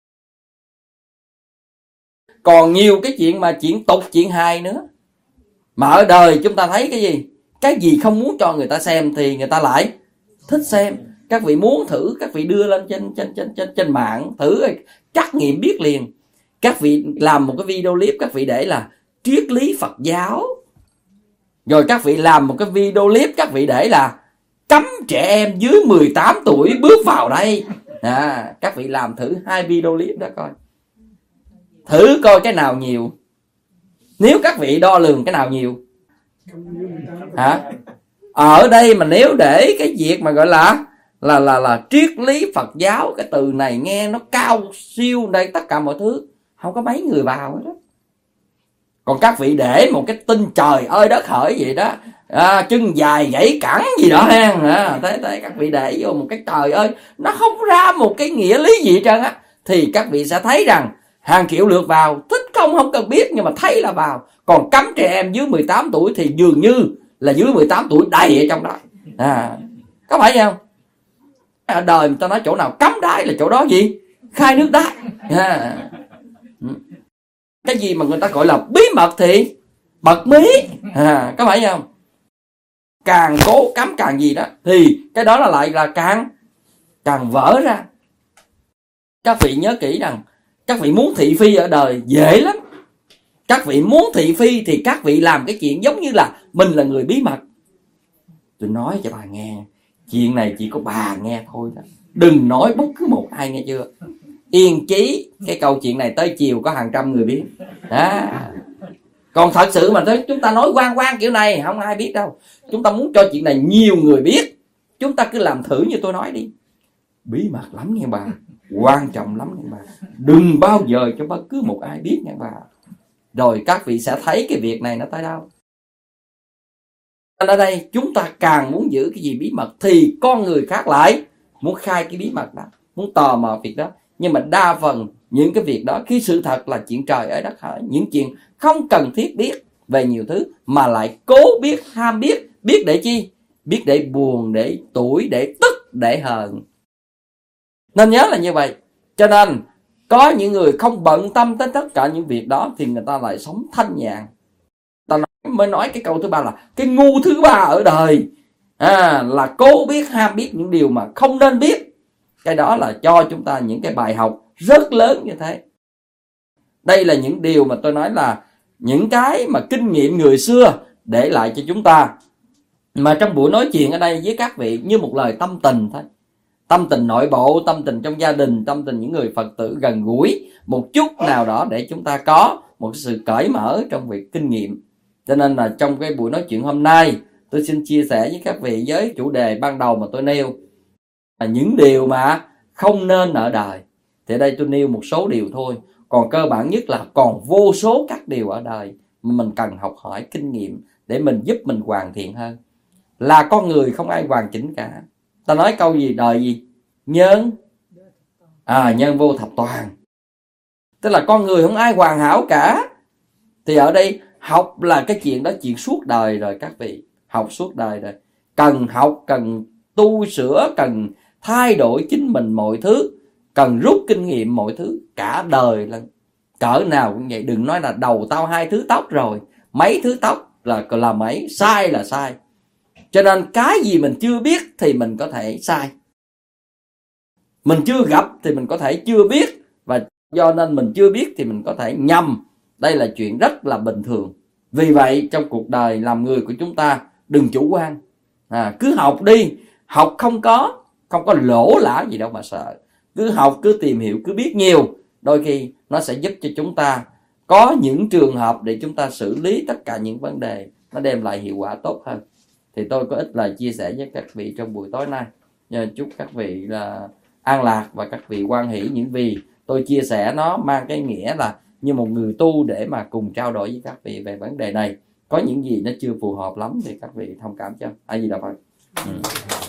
Còn nhiều cái chuyện mà chuyện tục, chuyện hài nữa. Mà ở đời chúng ta thấy cái gì? Cái gì không muốn cho người ta xem thì người ta lại thích xem. Các vị muốn thử, các vị đưa lên trên trên trên trên trên mạng thử, trắc nghiệm biết liền. Các vị làm một cái video clip, các vị để là triết lý Phật giáo. Rồi các vị làm một cái video clip, các vị để là cấm trẻ em dưới mười tám tuổi bước vào đây. À, các vị làm thử hai video clip đó coi. Thử coi cái nào nhiều. Nếu các vị đo lường cái nào nhiều. Hả? Ở đây mà nếu để cái việc mà gọi là là là là triết lý Phật giáo, cái từ này nghe nó cao siêu đây tất cả mọi thứ, không có mấy người vào đó. Còn các vị để một cái tin trời ơi đất hỡi vậy đó, à, chân dài gãy cẳng gì đó ha, à, thế thế các vị để vô một cái trời ơi nó không ra một cái nghĩa lý gì hết trơn á, thì các vị sẽ thấy rằng hàng triệu lượt vào, thích không không cần biết nhưng mà thấy là vào. Còn cấm trẻ em dưới mười tám tuổi thì dường như là dưới mười tám tuổi đầy ở trong đó. À, có phải không? Ở đời người ta nói chỗ nào cấm đái là chỗ đó gì? Khai nước đái. À. Cái gì mà người ta gọi là bí mật thì bật mí. À, có phải không? Càng cố cấm càng gì đó thì cái đó là lại là càng càng vỡ ra. Các vị nhớ kỹ rằng các vị muốn thị phi ở đời dễ lắm. Các vị muốn thị phi thì các vị làm cái chuyện giống như là mình là người bí mật. Tôi nói cho bà nghe, chuyện này chỉ có bà nghe thôi đó. Đừng nói bất cứ một ai, nghe chưa? Yên chí cái câu chuyện này tới chiều có hàng trăm người biết đó. Còn thật sự mà tới chúng ta nói quan quan kiểu này không ai biết đâu. Chúng ta muốn cho chuyện này nhiều người biết, chúng ta cứ làm thử như tôi nói đi. Bí mật lắm nha bà, quan trọng lắm nha bà. Đừng bao giờ cho bất cứ một ai biết nha bà. Rồi các vị sẽ thấy cái việc này nó tới đâu. Ở đây chúng ta càng muốn giữ cái gì bí mật thì con người khác lại muốn khai cái bí mật đó, muốn tò mò việc đó. Nhưng mà đa phần những cái việc đó, khi sự thật là chuyện trời ở đất hỡi, những chuyện không cần thiết biết về nhiều thứ mà lại cố biết, ham biết. Biết để chi? Biết để buồn, để tủi, để tức, để hờn. Nên nhớ là như vậy. Cho nên có những người không bận tâm tới tất cả những việc đó thì người ta lại sống thanh nhàn. Ta nói, mới nói cái câu thứ ba là cái ngu thứ ba ở đời, à, là cố biết, ham biết những điều mà không nên biết. Cái đó là cho chúng ta những cái bài học rất lớn như thế. Đây là những điều mà tôi nói là những cái mà kinh nghiệm người xưa để lại cho chúng ta. Mà trong buổi nói chuyện ở đây với các vị như một lời tâm tình thôi. Tâm tình nội bộ, tâm tình trong gia đình, tâm tình những người Phật tử gần gũi một chút nào đó để chúng ta có một sự cởi mở trong việc kinh nghiệm. Cho nên là trong cái buổi nói chuyện hôm nay, tôi xin chia sẻ với các vị với chủ đề ban đầu mà tôi nêu là những điều mà không nên ở đời. Thì đây tôi nêu một số điều thôi. Còn cơ bản nhất là còn vô số các điều ở đời mà mình cần học hỏi kinh nghiệm để mình giúp mình hoàn thiện hơn. Là con người không ai hoàn chỉnh cả. Ta nói câu gì? Đời gì? Nhân À nhân vô thập toàn. Tức là con người không ai hoàn hảo cả. Thì ở đây học là cái chuyện đó, chuyện suốt đời rồi các vị. Học suốt đời rồi. Cần học, cần tu sửa, cần thay đổi chính mình mọi thứ, cần rút kinh nghiệm mọi thứ, cả đời lần. Cỡ nào cũng vậy. Đừng nói là đầu tao hai thứ tóc rồi, mấy thứ tóc là là mấy, sai là sai. Cho nên cái gì mình chưa biết thì mình có thể sai. Mình chưa gặp thì mình có thể chưa biết. Và do nên mình chưa biết thì mình có thể nhầm. Đây là chuyện rất là bình thường. Vì vậy trong cuộc đời làm người của chúng ta đừng chủ quan. À, cứ học đi. Học không có Không có lỗ lã gì đâu mà sợ. Cứ học, cứ tìm hiểu, cứ biết nhiều. Đôi khi nó sẽ giúp cho chúng ta có những trường hợp để chúng ta xử lý tất cả những vấn đề, nó đem lại hiệu quả tốt hơn. Thì tôi có ít lời chia sẻ với các vị trong buổi tối nay. Nhờ chúc các vị là an lạc và các vị hoan hỷ. Những vì tôi chia sẻ nó mang cái nghĩa là như một người tu để mà cùng trao đổi với các vị về vấn đề này. Có những gì nó chưa phù hợp lắm thì các vị thông cảm cho. A Di Đà Phật. Ừ.